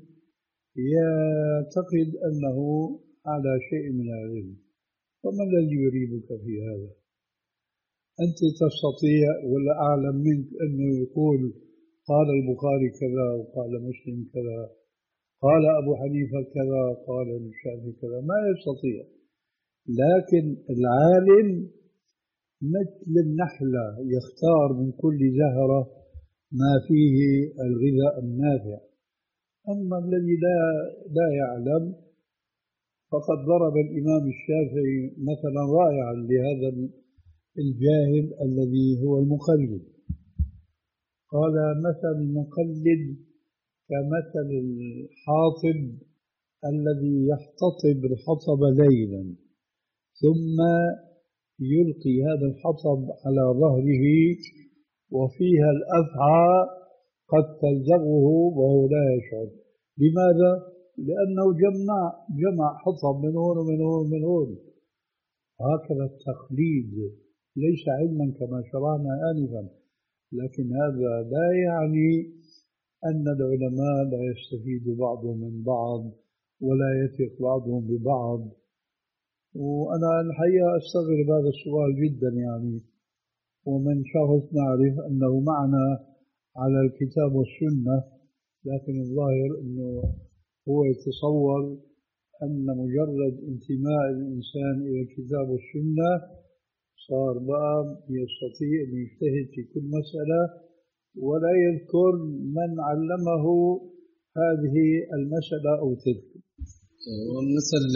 يعتقد أنه على شيء من العلم، فما الذي يريبك في هذا؟ أنت تستطيع ولا أعلم منك أنه يقول قال البخاري كذا وقال مسلم كذا قال أبو حنيفة كذا قال الشافعي كذا؟ ما يستطيع. لكن العالم مثل النحلة يختار من كل زهرة ما فيه الغذاء النافع. أما الذي لا لا يعلم فقد ضرب الإمام الشافعي مثلا رائعا لهذا الجاهل الذي هو المقلد. قال مثل المقلد كمثل الحاطب الذي يحتطب الحطب ليلا ثم يلقي هذا الحطب على ظهره وفيها الأفعى قد تلزغه وهو لا يشعر. لماذا؟ لأنه جمع جمع حطب من هون ومن هون ومن هون. هكذا التقليد ليس علما كما شرعنا آنفا، لكن هذا لا يعني أن العلماء لا يستفيد بعضهم من بعض ولا يثق بعضهم ببعض. وأنا الحقيقة أستغرب هذا السؤال جدا، يعني ومن شخص نعرف أنه معنا على الكتاب والسنة، لكن الظاهر أنه هو يتصور أن مجرد انتماء الإنسان إلى الكتاب والسنة صار بقى يستطيع أن يجتهد في كل مسألة ولا يذكر من علمه هذه المسألة أو تلك. ونسأل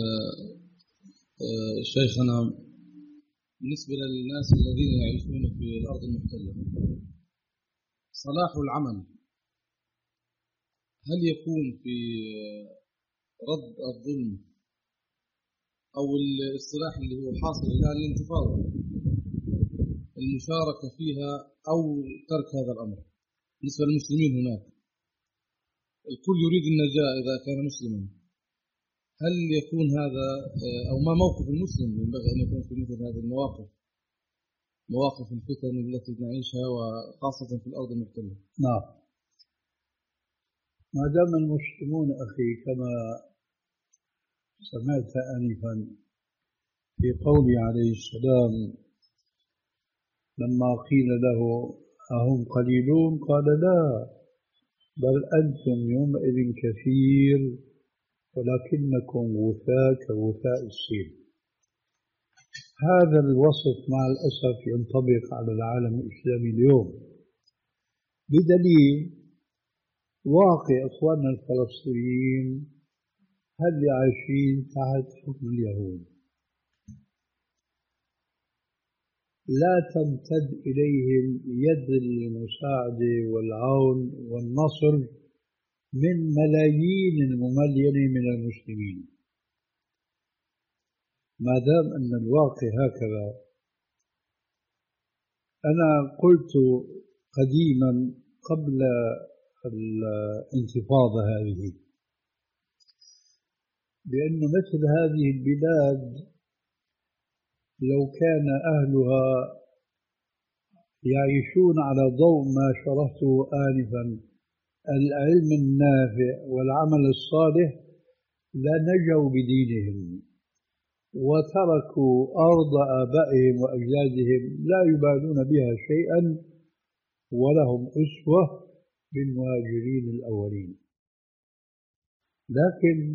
شيخنا بالنسبة للناس الذين يعيشون في الأرض المحتلة، صلاح العمل هل يكون في رد الظلم أو الاصطلاح اللي هو حاصل الآن الانتفاضة المشاركة فيها أو ترك هذا الأمر؟ بالنسبة للمسلمين هناك الكل يريد النجاة إذا كان مسلما، هل يكون هذا أو ما موقف المسلم ينبغي أن يكون في مثل هذه المواقف، مواقف الفتن التي نعيشها وخاصة في الأرض المحتلة؟ نعم، ما دام المسلمون أخي كما سمعت آنفا في قوله عليه السلام لما قيل له أهم قليلون قال لا بل أنتم يومئذ كثير ولكنكم غثاء كغثاء السيل. هذا الوصف مع الأسف ينطبق على العالم الإسلامي اليوم، بدليل واقع إخواننا الفلسطينيين هل عايشين تحت حكم اليهود، لا تمتد إليهم يد المساعدة والعون والنصر من ملايين المملينة من المسلمين. ما دام أن الواقع هكذا، أنا قلت قديما قبل الانتفاضة هذه بأن مثل هذه البلاد لو كان أهلها يعيشون على ضوء ما شرحته آنفا العلم النافع والعمل الصالح لنجوا بدينهم وتركوا أرض آبائهم وأجدادهم لا يبالون بها شيئا ولهم أسوة بالمهاجرين الأولين. لكن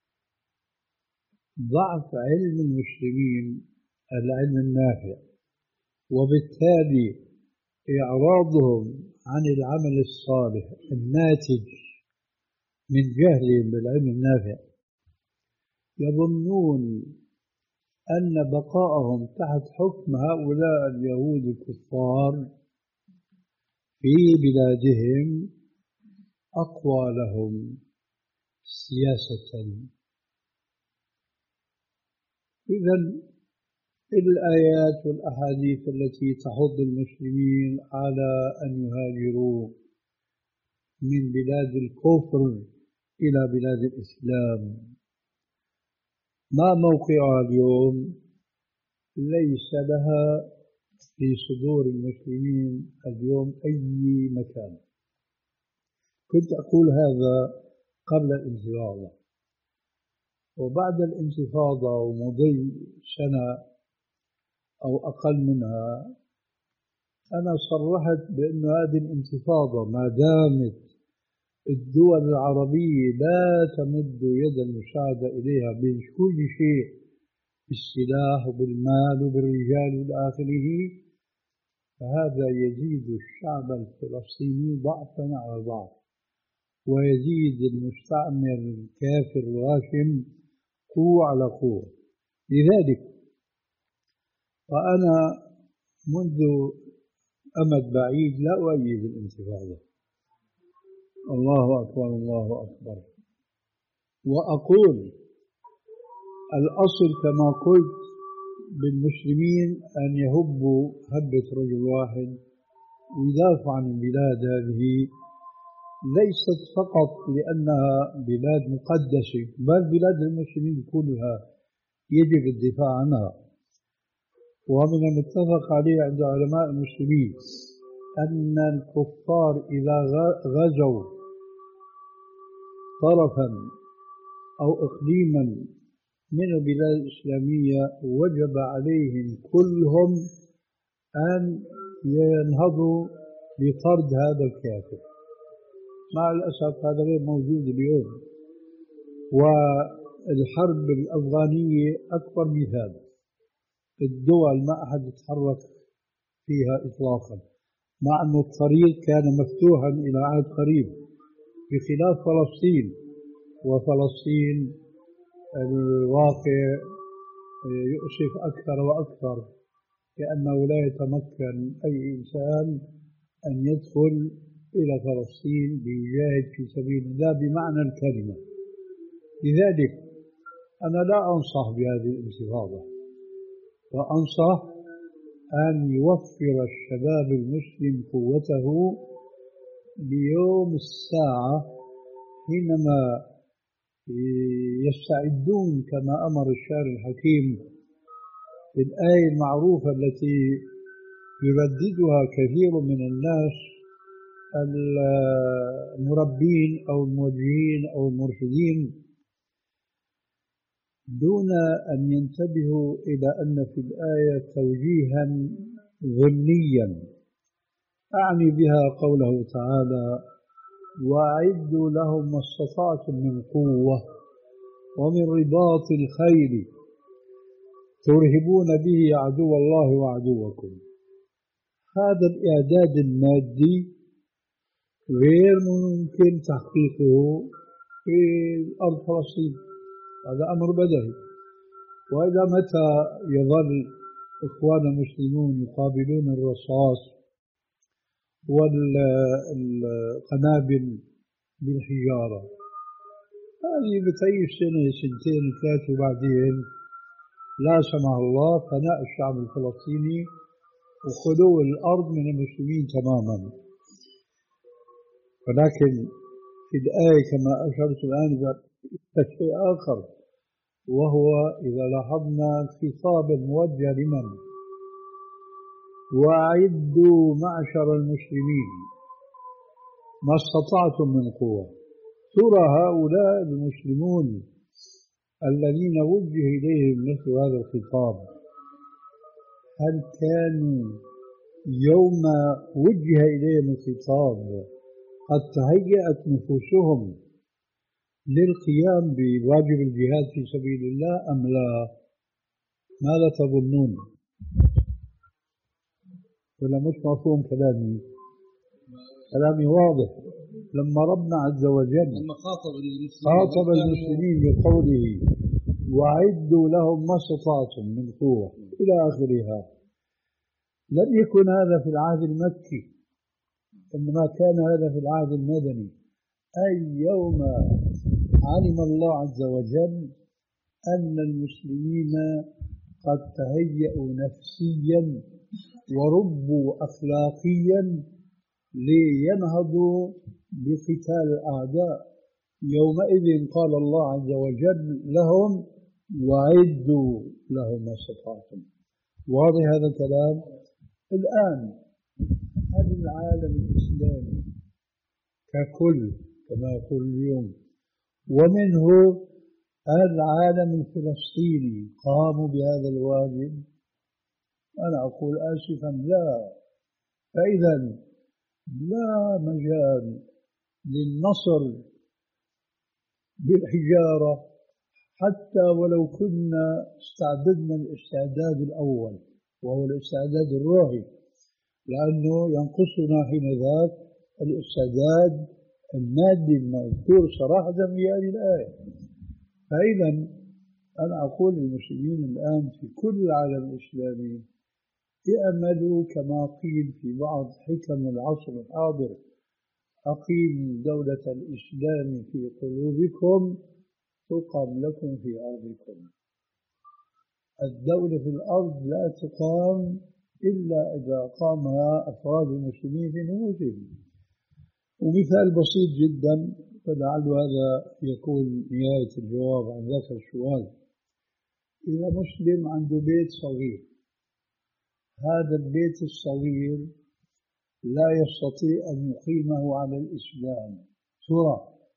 ضعف علم المسلمين العلم النافع وبالتالي إعراضهم عن العمل الصالح الناتج من جهلهم بالعلم النافع يظنون أن بقاءهم تحت حكم هؤلاء اليهود الكفار في بلادهم أقوى لهم سياسة. إذن الآيات والأحاديث التي تحض المسلمين على أن يهاجروا من بلاد الكفر إلى بلاد الإسلام ما موقعها اليوم؟ ليس لها في صدور المسلمين اليوم أي مكان. كنت أقول هذا قبل الانتفاضة، وبعد الانتفاضة ومضي سنة أو أقل منها أنا صرحت بأن هذه الانتفاضة ما دامت الدول العربية لا تمد يد المساعدة إليها بكل شيء بالسلاح وبالمال وبالرجال إلى آخره، فهذا يزيد الشعب الفلسطيني ضعفا على ضعف، ويزيد المستعمر الكافر الغاشم قوة على قوة. لذلك وأنا منذ أمد بعيد لا أؤيد الانتفاضة، الله أكبر الله أكبر، وأقول الأصل كما قلت بالمسلمين أن يهبوا هبة رجل واحد ويدافع عن البلاد هذه، ليست فقط لأنها بلاد مقدسة، بل بلاد المسلمين كلها يجب الدفاع عنها. ومن المتفق عليه عند علماء المسلمين أن الكفار إذا غزوا طرفا أو إقليما من البلاد الإسلامية وجب عليهم كلهم أن ينهضوا لطرد هذا الكافر. مع الأسف هذا غير موجود اليوم، والحرب الأفغانية أكبر مثال. الدول ما أحد يتحرك فيها إطلاقا، مع أن الطريق كان مفتوحا إلى عهد قريب، بخلاف فلسطين. وفلسطين الواقع يؤسف أكثر وأكثر، لأنه لا يتمكن أي إنسان أن يدخل إلى فلسطين ليجاهد في سبيل الله بمعنى الكلمة. لذلك أنا لا أنصح بهذه الانتفاضة، وأنصح أن يوفر الشباب المسلم قوته ليوم الساعة حينما يستعدون كما أمر الشاعر الحكيم في الآية المعروفة التي يرددها كثير من الناس المربين أو الموجهين أو المرشدين دون أن ينتبهوا إلى أن في الآية توجيها ظنيا، أعني بها قوله تعالى: وأعدوا لهم ما استطعتم من قوة ومن رباط الخيل ترهبون به عدو الله وعدوكم. هذا الإعداد المادي غير ممكن تحقيقه في أرض فلسطين، هذا أمر بديهي. وإلى متى يظل إخوان المسلمون يقابلون الرصاص والقنابل بالحجارة؟ هذه بتعيش سنة سنتين ثلاثة وبعدين لا سمح الله فناء الشعب الفلسطيني وخلو الأرض من المسلمين تماما. ولكن في الآية كما أشرت الآن شيء آخر، وهو إذا لاحظنا خطابا موجه لمن؟ وأعدوا معشر المسلمين ما استطعتم من قوة. ترى هؤلاء المسلمون الذين وجه إليهم مثل هذا الخطاب هل كانوا يوم وجه إليهم الخطاب قد تهيأت نفوسهم للقيام بواجب الجهاد في سبيل الله أم لا؟ ماذا تظنون؟ ولا مش مفهوم كلامي؟ كلامي واضح. لما ربنا عز وجل خاطب المسلمين بقوله وأعدوا لهم ما استطعتم من قوة إلى آخرها، لم يكن هذا في العهد المكي، إنما كان هذا في العهد المدني، أي يوم علم الله عز وجل أن المسلمين قد تهيأوا نفسيا وربوا أخلاقيا لينهضوا بقتال الأعداء. يومئذ قال الله عز وجل لهم وأعدوا لهم ما استطعتم. واضح هذا الكلام؟ الآن هل العالم الإسلامي ككل كما يقول اليوم ومنه العالم الفلسطيني قاموا بهذا الواجب؟ أنا أقول آسفا لا. فإذا لا مجال للنصر بالحجارة حتى ولو كنا استعددنا الاستعداد الأول وهو الاستعداد الروحي، لأنه ينقصنا حين ذاك الاستعداد المادي المذكور صراحة في هذه الآية. فإذا أنا أقول للمسلمين الآن في كل العالم الإسلامي اعملوا كما قيل في بعض حكم العصر الحاضر: أقيموا دولة الإسلام في قلوبكم تقام لكم في أرضكم. الدولة في الأرض لا تقام إلا إذا قامها أفراد المسلمين في نفوسهم. ومثال بسيط جدا فلعل هذا يكون نهاية الجواب عن ذاك السؤال: إذا مسلم عنده بيت صغير، هذا البيت الصغير لا يستطيع أن يقيمه على الإسلام، ترى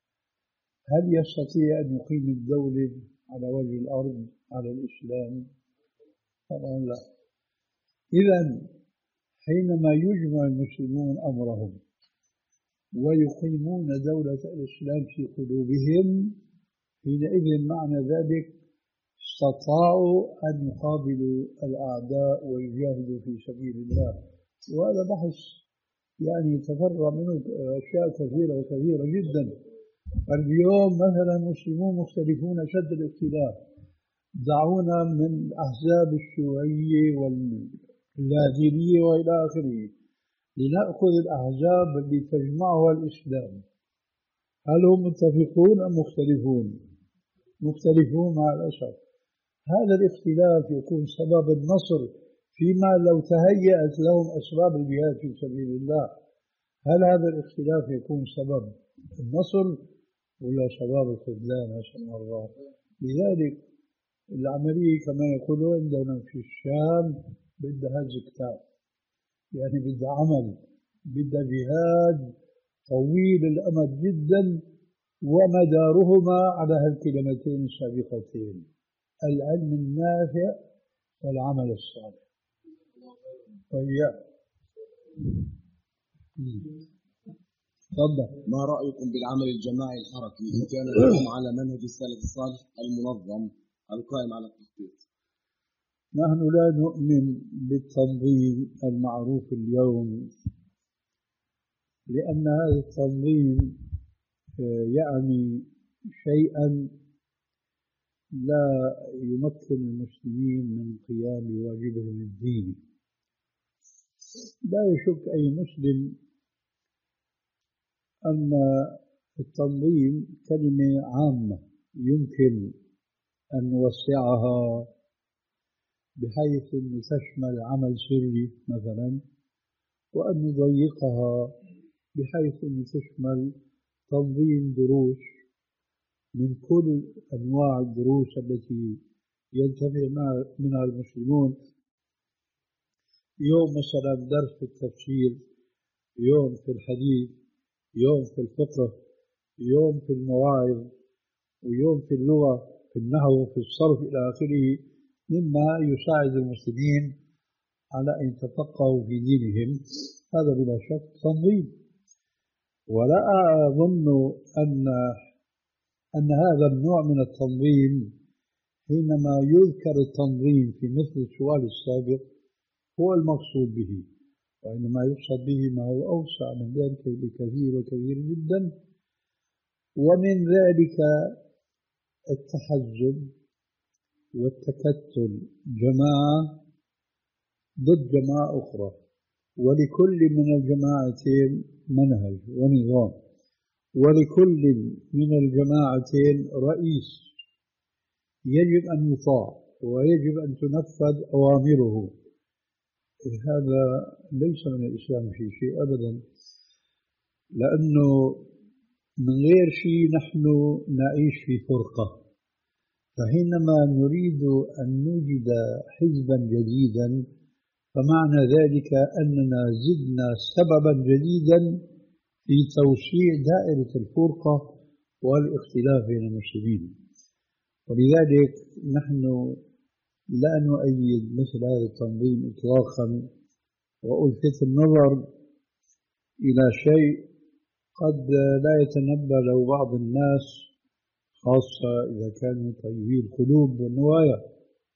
هل يستطيع أن يقيم الدولة على وجه الأرض على الإسلام؟ طبعا لا. إذا حينما يجمع المسلمون أمرهم ويقيمون دولة الإسلام في قلوبهم، حينئذ معنى ذلك استطاعوا أن يقابلوا الأعداء ويجاهدوا في سبيل الله. وهذا بحث يعني يتفرع منه أشياء كثيرة وكثيرة جدا. اليوم مثلا المسلمون مختلفون شد الاختلاف، دعونا من أحزاب الشيوعية واللاذقية وإلى آخره لنأخذ الأحزاب التي تجمعها الإسلام. هل هم متفقون أم مختلفون؟ مختلفون مع الأسف. هذا الاختلاف يكون سبب النصر فيما لو تهيأت لهم أسباب الجهاد في سبيل الله. هل هذا الاختلاف يكون سبب النصر ولا سبب الخذلان؟ نسأل الله. لذلك العملية كما يقولون عندنا في الشام بدها هز كتاب، يعني بدها عمل، بدها جهاد طويل الأمد جدا، ومدارهما على هالكلمتين السابقتين: العلم النافع والعمل الصالح. طيب تفضل. ما رأيكم بالعمل الجماعي الحركي إن كان القائم على منهج السلف الصالح المنظم القائم على التخطيط؟ نحن لا نؤمن بالتنظيم المعروف اليوم، لأن هذا التنظيم يعني شيئا لا يمكن المسلمين من قيام بواجبهم الديني. لا يشك أي مسلم أن التنظيم كلمة عامة يمكن أن نوسعها بحيث أن تشمل عمل سري مثلا، وأن نضيقها بحيث أن تشمل تنظيم دروس من كل أنواع الدروس التي ينتفع منها المسلمون. يوم مثلا درس في التفسير، يوم في الحديث، يوم في الفقه، يوم في المواعظ، ويوم في اللغة، في النحو، في الصرف إلى آخره، مما يساعد المسلمين على أن يتفقهوا في دينهم. هذا بلا شك تنظيم. ولا أظن أن أن هذا النوع من التنظيم حينما يذكر التنظيم في مثل السؤال السابق هو المقصود به، وإنما يقصد به ما هو أوسع من ذلك بكثير وكثير جدا. ومن ذلك التحزب والتكتل، جماعة ضد جماعة أخرى، ولكل من الجماعتين منهج ونظام، ولكل من الجماعتين رئيس يجب أن يطاع ويجب أن تنفذ أوامره. هذا ليس من الإسلام في شيء أبدا، لأنه من غير شيء نحن نعيش في فرقة. فحينما نريد أن نوجد حزبا جديدا فمعنى ذلك أننا زدنا سببا جديدا في توسيع دائرة الفرقة والاختلاف بين المسلمين. ولذلك نحن لا نؤيد مثل هذا التنظيم إطلاقا، وألفت النظر إلى شيء قد لا يتنبه له بعض الناس، خاصة إذا كانوا طيبي القلوب والنوايا.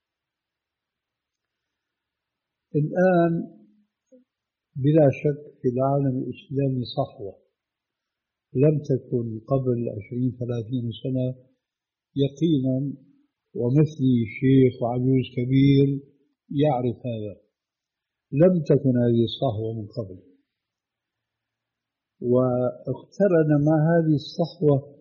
الآن بلا شك في العالم الإسلامي صحوة لم تكن قبل عشرين ثلاثين سنة يقينا، ومثلي شيخ وعجوز كبير يعرف هذا. لم تكن هذه الصحوة من قبل، واقترن مع هذه الصحوة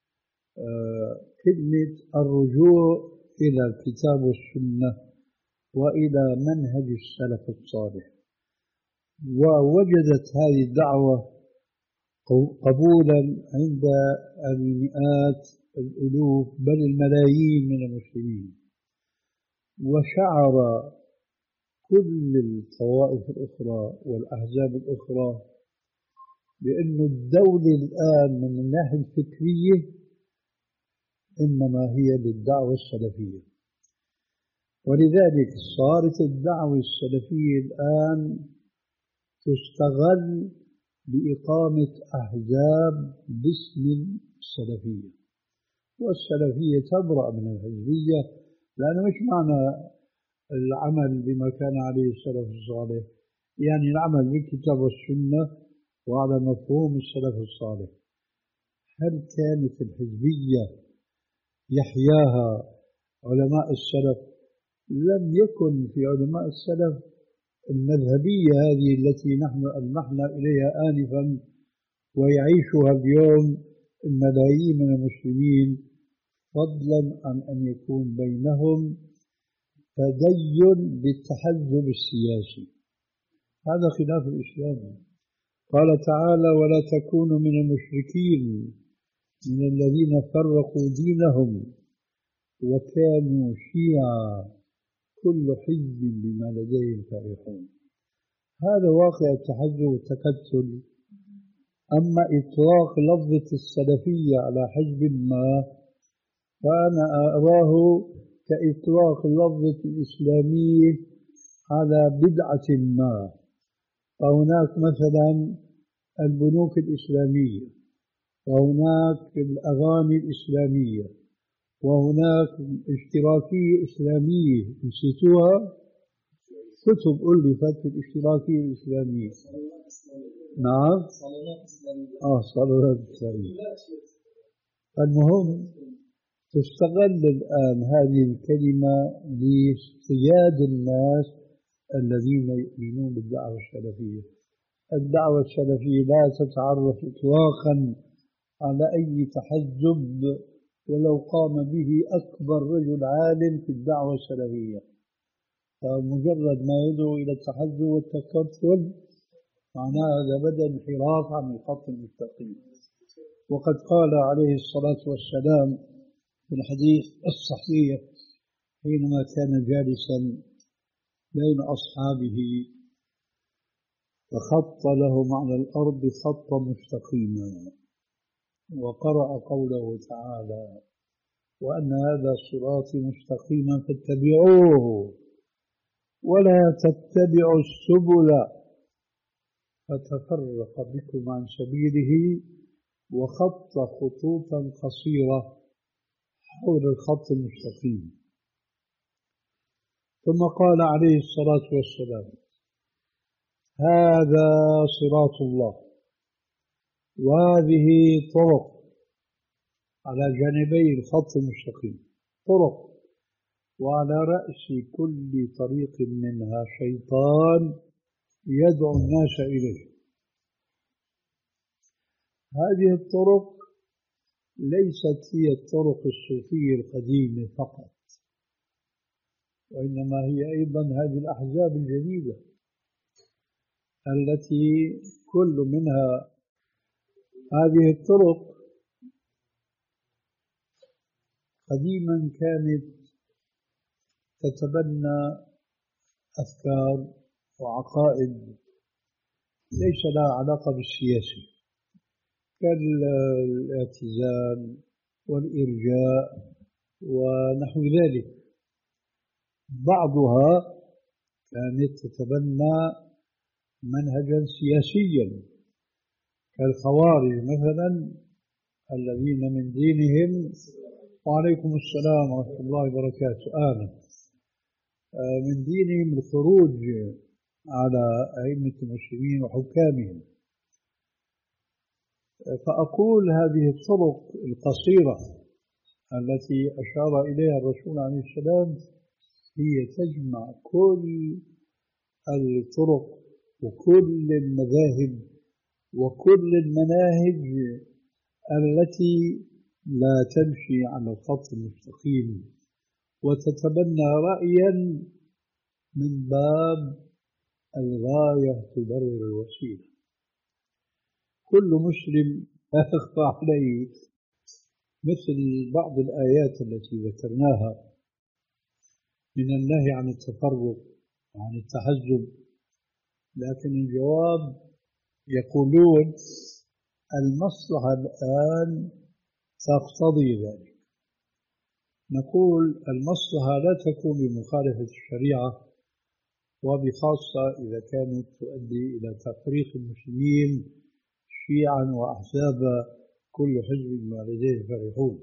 كلمة الرجوع إلى الكتاب والسنة وإلى منهج السلف الصالح. ووجدت هذه الدعوة قبولا عند المئات الألوف بل الملايين من المسلمين، وشعر كل الطوائف الأخرى والأحزاب الأخرى بأن الدولة الآن من الناحية الفكرية إنما هي للدعوة السلفية. ولذلك صارت الدعوة السلفية الآن تستغل بإقامة أحزاب باسم السلفية، والسلفية تبرأ من الحزبية، لأنه مش معنى العمل بما كان عليه السلف الصالح يعني العمل بالكتاب والسنة وعلى مفهوم السلف الصالح. هل كانت الحزبية يحياها علماء السلف؟ لم يكن في علماء السلف المذهبية هذه التي نحن ألمحنا إليها آنفا ويعيشها اليوم الملايين من المسلمين، فضلا عن أن يكون بينهم تدين بالتحزب السياسي. هذا خلاف الإسلام. قال تعالى: ولا تكونوا من المشركين من الذين فرقوا دينهم وكانوا شيعا كل حزب بما لديهم فرحون. هذا واقع التحزب والتكتل. أما إطلاق لفظة السلفية على حزب ما فأنا أراه كإطلاق لفظة الإسلامية على بدعة ما. فهناك مثلا البنوك الإسلامية، وهناك الأغاني الإسلامية، وهناك اشتراكية إسلامية نسيتوها؟ كتب ألفت في الاشتراكية الإسلامية. نعم، آه صالونات إسلامية. المهم تستغل الآن هذه الكلمة لاصطياد الناس الذين يؤمنون بالدعوة السلفية. الدعوة السلفية لا تتعرف إطلاقا على أي تحزب ولو قام به أكبر رجل عالم في الدعوة السلفية، فمجرد ما يدعو إلى التحزب والتكتل معناه هذا بدأ انحراف عن الخط المستقيم. وقد قال عليه الصلاة والسلام في الحديث الصحيح حينما كان جالسا بين أصحابه فخط لهم على الأرض خطا مستقيما، وقرأ قوله تعالى: وأن هذا صراطي مستقيما فاتبعوه ولا تتبعوا السبل فتفرق بكم عن سبيله، وخط خطوطا قصيرة حول الخط المستقيم. ثم قال عليه الصلاة والسلام: هذا صراط الله وهذه طرق على جانبي الخط المستقيم طرق، وعلى رأس كل طريق منها شيطان يدعو الناس إليه. هذه الطرق ليست هي الطرق الصوفية القديمة فقط، وإنما هي أيضا هذه الأحزاب الجديدة التي كل منها هذه الطرق قديما كانت تتبنى أفكار وعقائد ليس لها علاقة بالسياسة، كالاعتزال والإرجاء ونحو ذلك. بعضها كانت تتبنى منهجا سياسيا كالخوارج مثلا الذين من دينهم وعليكم السلام ورحمة الله وبركاته. آمين. آه، من دينهم الخروج على أئمة المسلمين وحكامهم. آه، فأقول هذه الطرق القصيرة التي أشار إليها الرسول عليه السلام هي تجمع كل الطرق وكل المذاهب وكل المناهج التي لا تمشي على الخط المستقيم وتتبنى رأيا من باب الغاية تبرر الوسيلة. كل مسلم لا يخفى عليه مثل بعض الآيات التي ذكرناها من النهي عن التفرق وعن التحزب، لكن الجواب يقولون المصلحة الآن تقتضي ذلك. نقول المصلحة لا تكون بمخالفة الشريعة، وبخاصة إذا كانت تؤدي إلى تفريق المسلمين شيعا وأحزابا كل حزب ما لديه فرحون.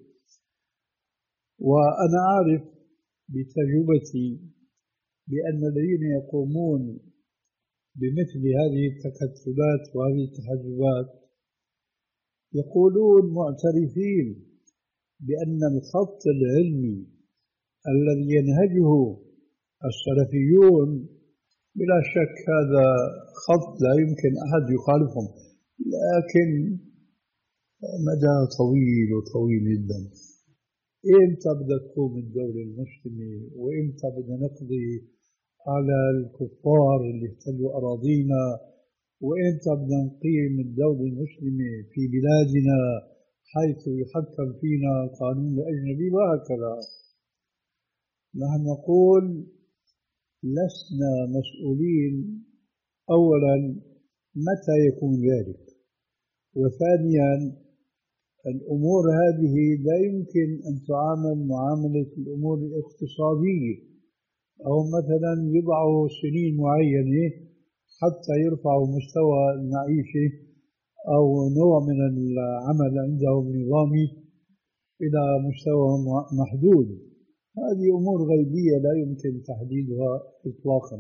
وأنا أعرف بتجربتي بأن الذين يقومون بمثل هذه التكتلات وهذه التحزبات يقولون معترفين بأن الخط العلمي الذي ينهجه السلفيون بلا شك هذا خط لا يمكن أحد يخالفهم، لكن مدى طويل وطويل جدا. إمتى بدها تقوم الدولة المسلمة؟ وإمتى بدنا نقضي على الكفار اللي احتلوا أراضينا؟ وإمتى بدنا نقيم الدولة المسلمة في بلادنا حيث يحكم فينا القانون الأجنبي وهكذا؟ نحن نقول لسنا مسؤولين أولا متى يكون ذلك، وثانيا الأمور هذه لا يمكن أن تعامل معاملة الأمور الاقتصادية، أو مثلا يضعوا سنين معينة حتى يرفعوا مستوى المعيشة أو نوع من العمل عندهم نظامي إلى مستوى محدود. هذه أمور غيبية لا يمكن تحديدها إطلاقا،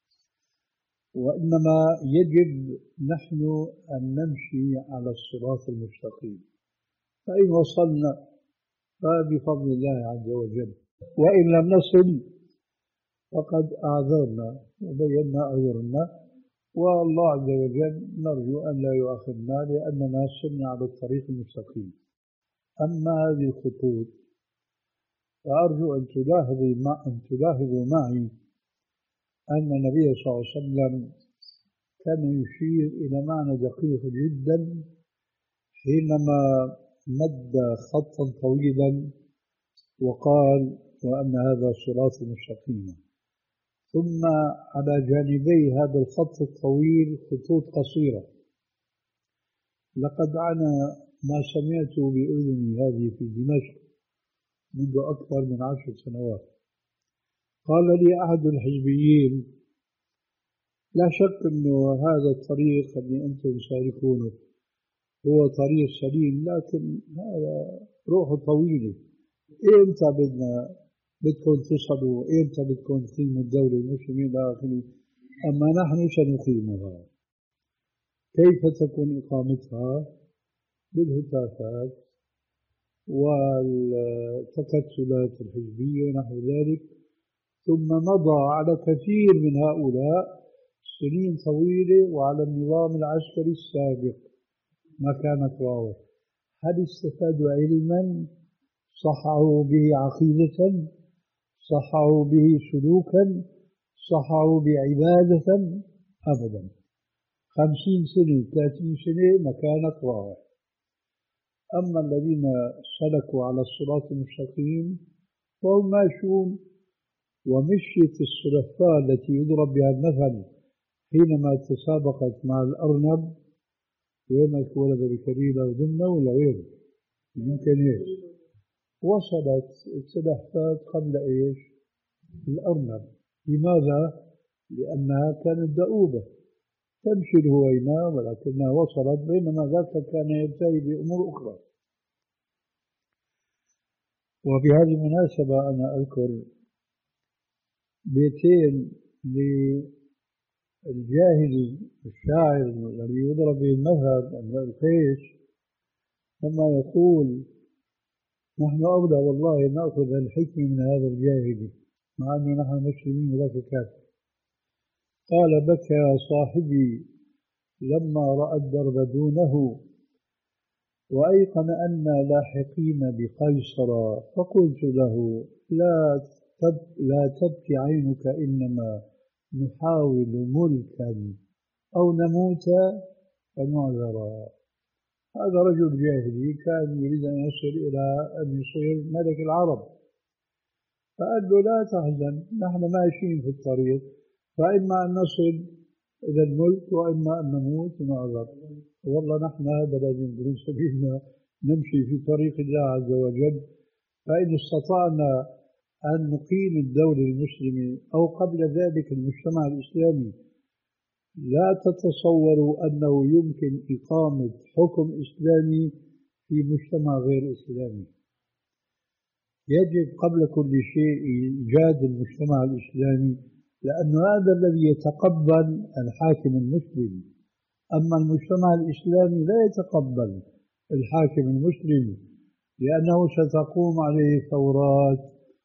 وإنما يجب نحن أن نمشي على الصراط المستقيم، فإن وصلنا فبفضل الله عز وجل، وإن لم نصل فقد أعذرنا وبينا عذرنا، والله عز وجل نرجو أن لا يؤاخذنا لأننا سرنا على الطريق المستقيم. أما هذه الخطوط فأرجو أن تلاحظوا مع أن تلاحظوا معي أن النبي صلى الله عليه وسلم كان يشير إلى معنى دقيق جدا حينما مد خطا طويلا وقال وأن هذا صراط مستقيم، ثم على جانبي هذا الخط الطويل خطوط قصيرة. لقد أنا ما سمعت بأذني هذه في دمشق منذ أكثر من عشر سنوات. قال لي أحد الحزبيين لا شك أنه هذا الطريق اللي أنتم سالكونه هو طريق سليم، لكن هذا روحه طويلة. إمتى بدنا بدكم تصلوا؟ إمتى بدكم تقيموا الدولة المسلمين إلى آخره؟ أما نحن سنقيمها. كيف تكون إقامتها؟ بالهتافات والتكتلات الحزبية ونحو ذلك. ثم مضى على كثير من هؤلاء سنين طويلة وعلى النظام العسكري السابق ما كانت واضح. هل استفادوا علما صححوا به عقيدة، صححوا به سلوكا، صححوا بعبادة؟ أبدا. خمسين سنة ثلاثين سنة ما كانت واضح. أما الذين سلكوا على الصراط المستقيم فهم ماشون، ومشيت السلفاء التي يضرب بها المثل حينما تسابقت مع الأرنب ويمك ولد بكريلة ودمنة ولا غيره يمكن إيش وصلت السلفات قبل إيش الأرنب. لماذا؟ لأنها كانت دؤوبة تمشي الهوينة ولكنها وصلت، بينما ذاك كان ينتهي بأمور أخرى. وبهذه المناسبة أنا أذكر بيتين للجاهلي الشاعر الذي يضرب به المثل امرؤ القيس لما يقول: نحن أولى والله أن نأخذ الحكمة من هذا الجاهلي مع أنه نحن مسلمين وذاك كافر. قال: بكى صاحبي لما رأى الدرب دونه وأيقن أنا لاحقين بقيصر، فقلت له: لا تب لا تبكي عينك، إنما نحاول ملكا أو نموت فنعذرا. هذا رجل جاهلي كان يريد أن يصل إلى أن يصير ملك العرب، فقال له: لا تحزن، نحن ماشيين في الطريق، فإما أن نصل إلى الملك وإما أن نموت ونعذر. والله نحن هذا لازم نقول سبيلنا نمشي في طريق الله عز وجل، فإن استطعنا أن نقيم الدولة المسلمة أو قبل ذلك المجتمع الإسلامي، لا تتصوروا أنه يمكن إقامة حكم إسلامي في مجتمع غير إسلامي. يجب قبل كل شيء إيجاد المجتمع الإسلامي، لأن هذا الذي يتقبل الحاكم المسلم. أما المجتمع الإسلامي لا يتقبل الحاكم المسلم، لأنه ستقوم عليه ثورات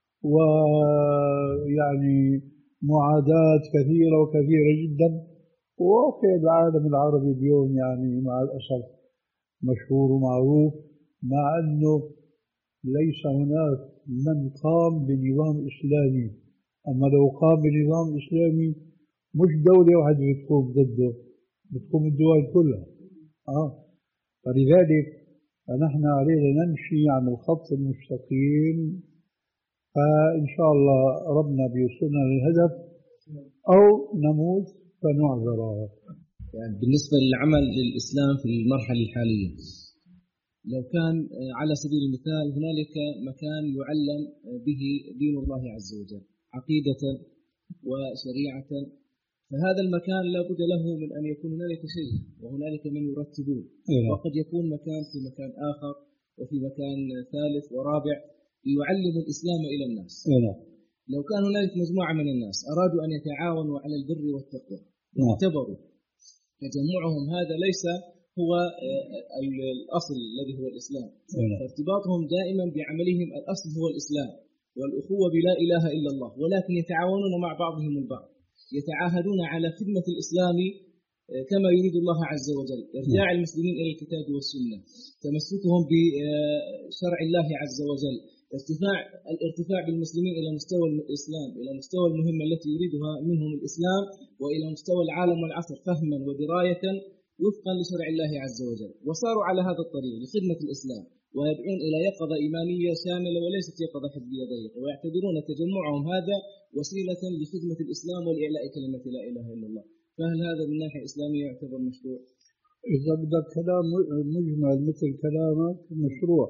ويعني معاداة كثيرة وكثيرة جدا. وواقع العالم العربي اليوم يعني مع الأسف مشهور ومعروف، مع أنه ليس هناك من قام بنظام إسلامي. أما لو قام بنظام إسلامي مش دولة واحدة بتقوم ضده، بتقوم الدول كلها. آه. فلذلك فنحن علينا نمشي عن الخط المستقيم، فإن شاء الله ربنا بيوصلنا للهدف أو نموت فنعذر. يعني بالنسبة للعمل للإسلام في المرحلة الحالية، لو كان على سبيل المثال هنالك مكان يعلم به دين الله عز وجل عقيدة وشريعة، فهذا المكان لا بد له من أن يكون هنالك شيء وهنالك من يرتبون. وقد يكون مكان في مكان آخر وفي مكان ثالث ورابع ليعلم الإسلام إلى الناس. لو كان هنالك مجموعة من الناس أرادوا أن يتعاونوا على البر والتقوى واعتبروا تجمعهم هذا ليس هو الأصل الذي هو الإسلام، فارتباطهم دائما بعملهم الأصل هو الإسلام والأخوة بلا إله إلا الله، ولكن يتعاونون مع بعضهم البعض، يتعاهدون على خدمة الإسلام كما يريد الله عز وجل، إرجاع المسلمين إلى الكتاب والسنة، تمسكهم بشرع الله عز وجل، ارتفاع الارتفاع بالمسلمين إلى مستوى الإسلام، إلى مستوى المهمة التي يريدها منهم الإسلام، وإلى مستوى العالم والعصر فهما ودراية وفقا لشرع الله عز وجل، وصاروا على هذا الطريق لخدمة الإسلام ويدعون إلى يقظة إيمانية شاملة وليست يقظة حزبية ضيقة، ويعتبرون تجمعهم هذا وسيلة لخدمة الإسلام ولإعلاء كلمة لا إله إلا الله. فهل هذا من ناحية إسلامية يعتبر مشروع؟ إذا بدك كلام مجمل مثل كلامك مشروع.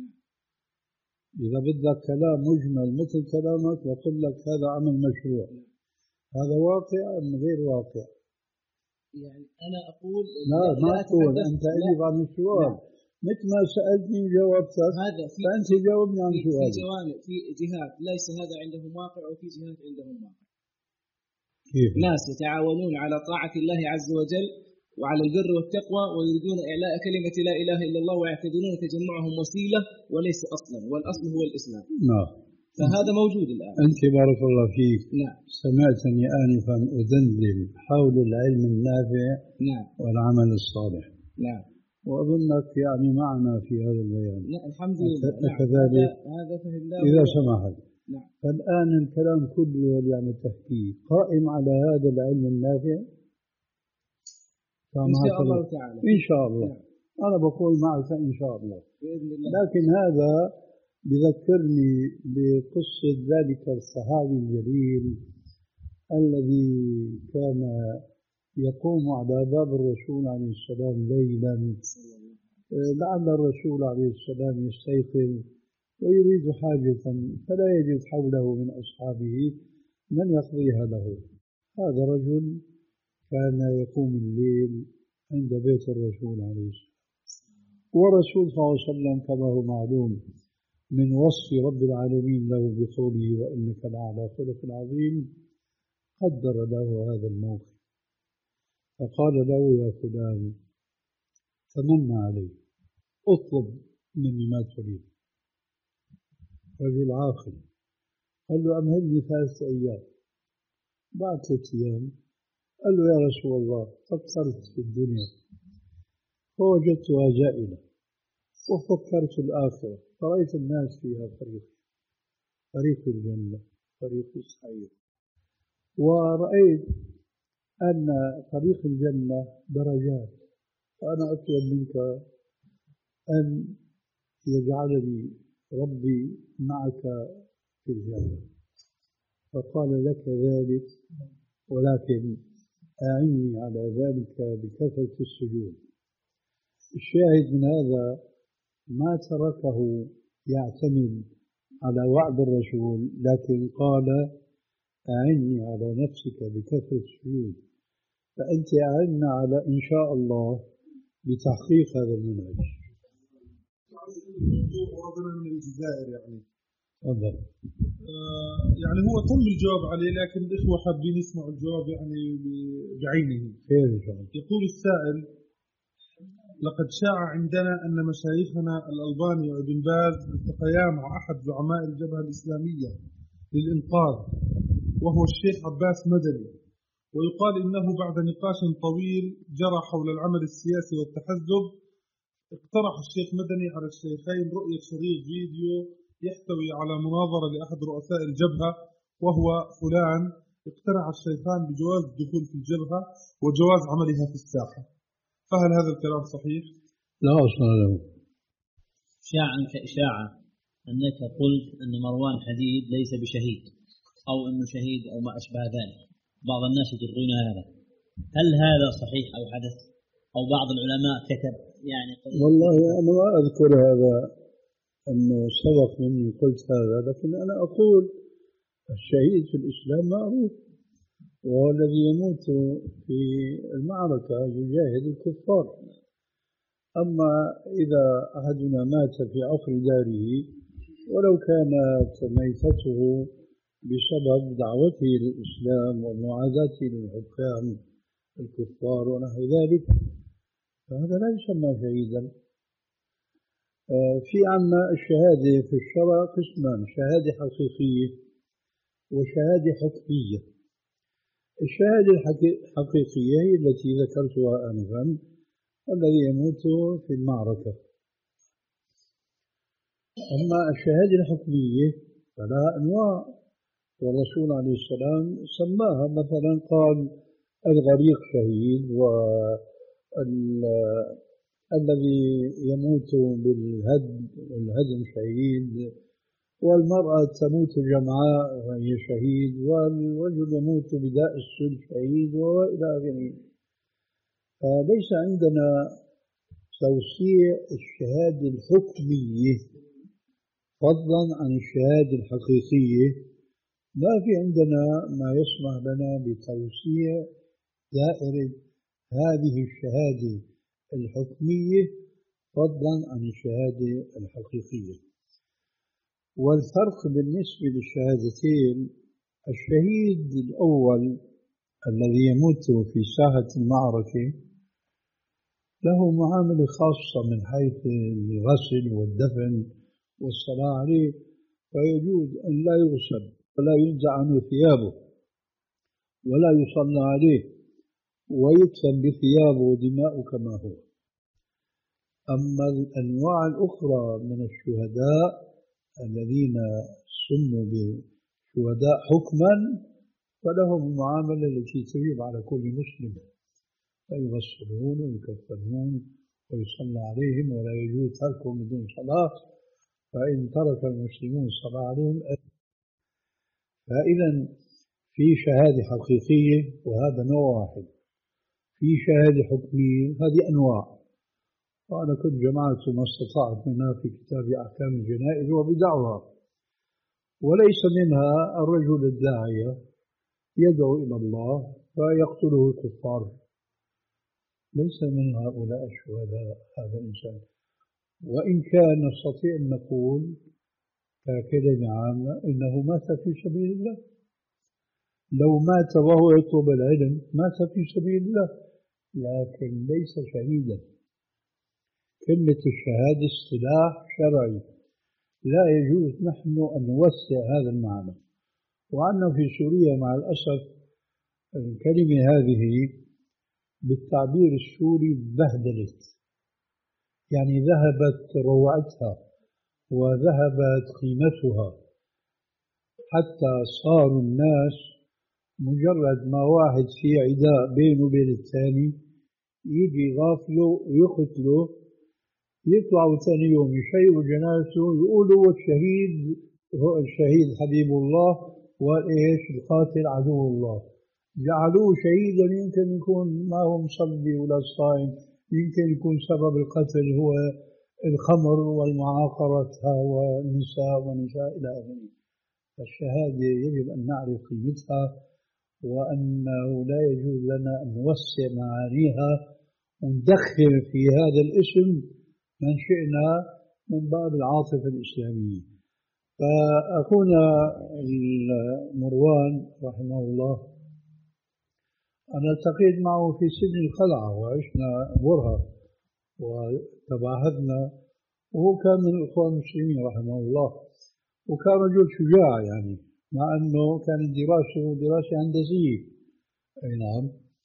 إذا بدك كلام مجمل مثل كلامك بقول لك هذا عمل مشروع. هذا واقع أم غير واقع؟ يعني أنا أقول لا ما تقول أنت أجيب عن السؤال مثل ما سألتني وجاوبتك، هذا فأنت جاوبني عن سؤالي. في جوانب في جهات ليس هذا عندهم واقع وفي جهات عندهم واقع. كيف؟ ناس يتعاونون على طاعة الله عز وجل وعلى البر والتقوى ويريدون إعلاء كلمة لا إله إلا الله ويعتبرون تجمعهم وسيلة وليس أصلا، والأصل هو الإسلام. نعم. فهذا موجود الآن. أنت بارك الله فيك. نعم. سمعتني آنفا أدندن حول العلم النافع. نعم. والعمل الصالح. نعم. وأظنك يعني معنا في هذا البيان. نعم الحمد لله. كذلك. نعم. هذا فهمناه. إذا سمحت. نعم. فالآن الكلام كله يعني التحقيق قائم على هذا العلم النافع. إن شاء الله تعالى. إن شاء الله. نعم. أنا بقول معك إن شاء الله. بإذن الله. لكن هذا بذكرني بقصة ذلك الصحابي الجليل الذي كان يقوم على باب الرسول عليه السلام ليلا، لعل الرسول عليه السلام يستيقظ ويريد حاجة فلا يجد حوله من أصحابه من يقضيها له. هذا رجل كان يقوم الليل عند بيت الرسول عليه السلام، والرسول صلى الله عليه وسلم كما هو معلوم من وصف رب العالمين له بقوله وإنك لعلى خلق عظيم قدر له هذا الموقف، فقال له يا فلان تمنى علي، اطلب مني ما تريد. رجل عاقل قال له أمهلني ثلاثة أيام. بعد ثلاثة أيام قال له يا رسول الله فكرت في الدنيا فوجدتها زائلة، وفكرت في الآخرة فرأيت الناس فيها فريق، فريق الجنة فريق السعير، ورأيت أن طريق الجنة درجات، وأنا أطلب منك أن يجعلني ربي معك في الجنة. فقال لك ذلك ولكن أعني على ذلك بكثرة السجود. الشاهد من هذا ما تركه يعتمد على وعد الرسول، لكن قال أعني على نفسك بكثرة السجود، فأنت أعنا على إن شاء الله بتحقيق هذا المنهج. وهذا من الجزائر يعني. تفضل. آه يعني هو تم الجواب عليه، لكن الإخوة حابين يسمعوا الجواب يعني بعينه. خير إن شاء الله. يقول السائل: لقد شاع عندنا أن مشايخنا الألباني وابن باز التقيا مع أحد زعماء الجبهة الإسلامية للإنقاذ وهو الشيخ عباس مدني، ويقال إنه بعد نقاش طويل جرى حول العمل السياسي والتحزب اقترح الشيخ مدني على الشيخين رؤية شريط فيديو يحتوي على مناظرة لأحد رؤساء الجبهة وهو فلان. اقتنع الشيخان بجواز الدخول في الجبهة وجواز عملها في الساحة، فهل هذا الكلام صحيح؟ لا أصل له. شاع عنك إشاعة أنك قلت أن مروان حديد ليس بشهيد أو أنه شهيد أو ما أشبه ذلك، بعض الناس يجرون هذا، هل هذا صحيح أو حدث أو بعض العلماء كتب يعني؟ والله أنا ما أذكر هذا أنه سبق مني قلت هذا، لكن أنا أقول الشهيد في الإسلام معروف، وهو الذي يموت في المعركة يجاهد الكفار. أما إذا أحدنا مات في عقر داره ولو كانت ميتته بسبب دعوته للإسلام ومعاداته للحكام الكفار ونحو ذلك فهذا لا يسمى شهيدا. في عنا الشهادة في الشرع قسمان: شهادة حقيقية وشهادة حكمية. الشهادة الحقيقية هي التي ذكرتها آنفا، الذي يموت في المعركة. أما الشهادة الحكمية فلها أنواع، والرسول عليه السلام سماها، مثلا قال الغريق شهيد، والذي يموت بالهدم والهدم شهيد، والمرأة تموت جمعاء وهي شهيد، والرجل يموت بداء السل شهيد، وإلى آخره. فليس عندنا توسيع الشهادة الحكمية فضلا عن الشهادة الحقيقية. ما في عندنا ما يسمح لنا بتوسيع دائرة هذه الشهادة الحكمية فضلا عن الشهادة الحقيقية. والفرق بالنسبة للشهادتين: الشهيد الأول الذي يموت في ساحة المعركة له معاملة خاصة من حيث الغسل والدفن والصلاة عليه، فيجوز أن لا يغسل ولا ينزع عنه ثيابه ولا يصلى عليه ويدفن بثيابه ودماءه كما هو. أما الأنواع الأخرى من الشهداء الذين سموا بشهداء حكما فلهم المعاملة التي تجب على كل مسلم، فيغسلون ويكفنون ويصلى عليهم ولا يجوز تركهم بدون صلاة، فإن ترك المسلمون الصلاة عليهم. فإذا في شهادة حقيقية وهذا نوع واحد، في شهادة حكمية هذه أنواع، وأنا كنت جمعت ما استطعت منها في كتاب أحكام الجنائز وبدعوها. وليس منها الرجل الداعية يدعو إلى الله فيقتله الكفار، ليس من هؤلاء الشهداء هذا الإنسان. وإن كان نستطيع أن نقول ككلمة عامة إنه مات في سبيل الله. لو مات وهو يطلب العلم مات في سبيل الله، لكن ليس شهيدا. كلمة الشهادة اصطلاح شرعي، لا يجوز نحن أن نوسع هذا المعنى. وعندنا في سوريا مع الأسف الكلمة هذه بالتعبير السوري بهدلت، يعني ذهبت روعتها وذهبت قيمتها، حتى صاروا الناس مجرد ما واحد في عداء بينه وبين الثاني يجي غافله ويقتله، يطلعوا ثاني يوم يشيلوا جنازته يقولوا الشهيد هو الشهيد حبيب الله وايش القاتل عدو الله. جعلوه شهيدا، يمكن يكون ما هو مصلي ولا صائم، يمكن يكون سبب القتل هو الخمر والمعاقرة والنساء ونساء إلى آخره. فالشهادة يجب أن نعرف قيمتها، وأنه لا يجوز لنا أن نوسع معانيها وندخل في هذا الاسم من شئنا من باب العاطفة الإسلامية. فأخونا مروان رحمه الله أنا التقيت معه في سجن القلعة وعشنا برهة وتباهدنا، وهو كان من الإخوان المسلمين رحمه الله، وكان رجل شجاع يعني، مع أنه كانت دراسته دراسة هندسية. أي نعم.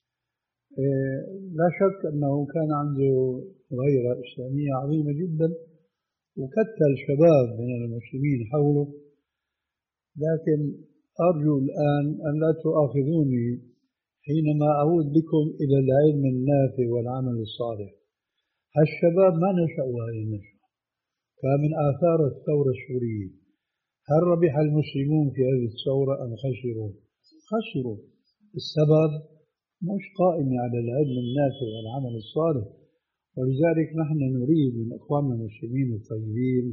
إيه لا شك أنه كان عنده غيرة إسلامية عظيمة جدا، وكتل شباب من المسلمين حوله. لكن أرجو الآن أن لا تؤاخذوني حينما أعود بكم إلى العلم النافع والعمل الصالح. هالشباب ما نشأوا هذه النشأة، فمن آثار الثورة السورية. هل ربح المسلمون في هذه الثورة أم خسروا؟ خسروا. السبب مش قائم على العلم النافع والعمل الصالح. ولذلك نحن نريد من إخواننا المسلمين الطيبين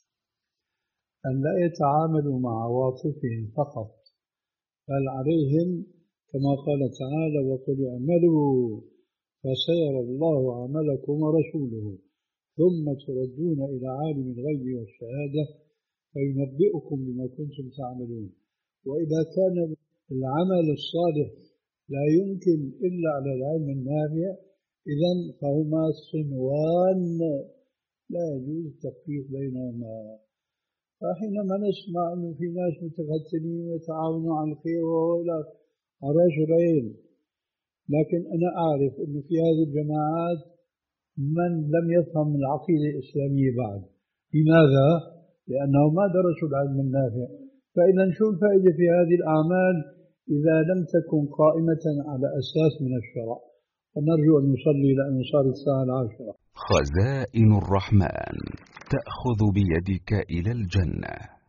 أن لا يتعاملوا مع عواطفهم فقط، بل عليهم كما قال تعالى وقل اعملوا فسيرى الله عملكم ورسوله ثم تردون إلى عالم الغيب والشهادة فينبئكم بما كنتم تعملون. وإذا كان العمل الصالح لا يمكن إلا على العلم النافع، إذن فهما صنوان لا يجوز التفريق بينهما. فحينما نسمع أنه في ناس متقتلين ويتعاونوا على الخير وإلى عراش العين، لكن أنا أعرف أنه في هذه الجماعات من لم يفهم العقيدة الإسلامية بعد. لماذا؟ لأنه ما درسوا العلم النافع. فإذا شو الفائدة في هذه الأعمال إذا لم تكن قائمة على أساس من الشرع؟ ونرجو أن نصلي لأن صارت الساعة العاشرة. خزائن الرحمن تأخذ بيدك إلى الجنة.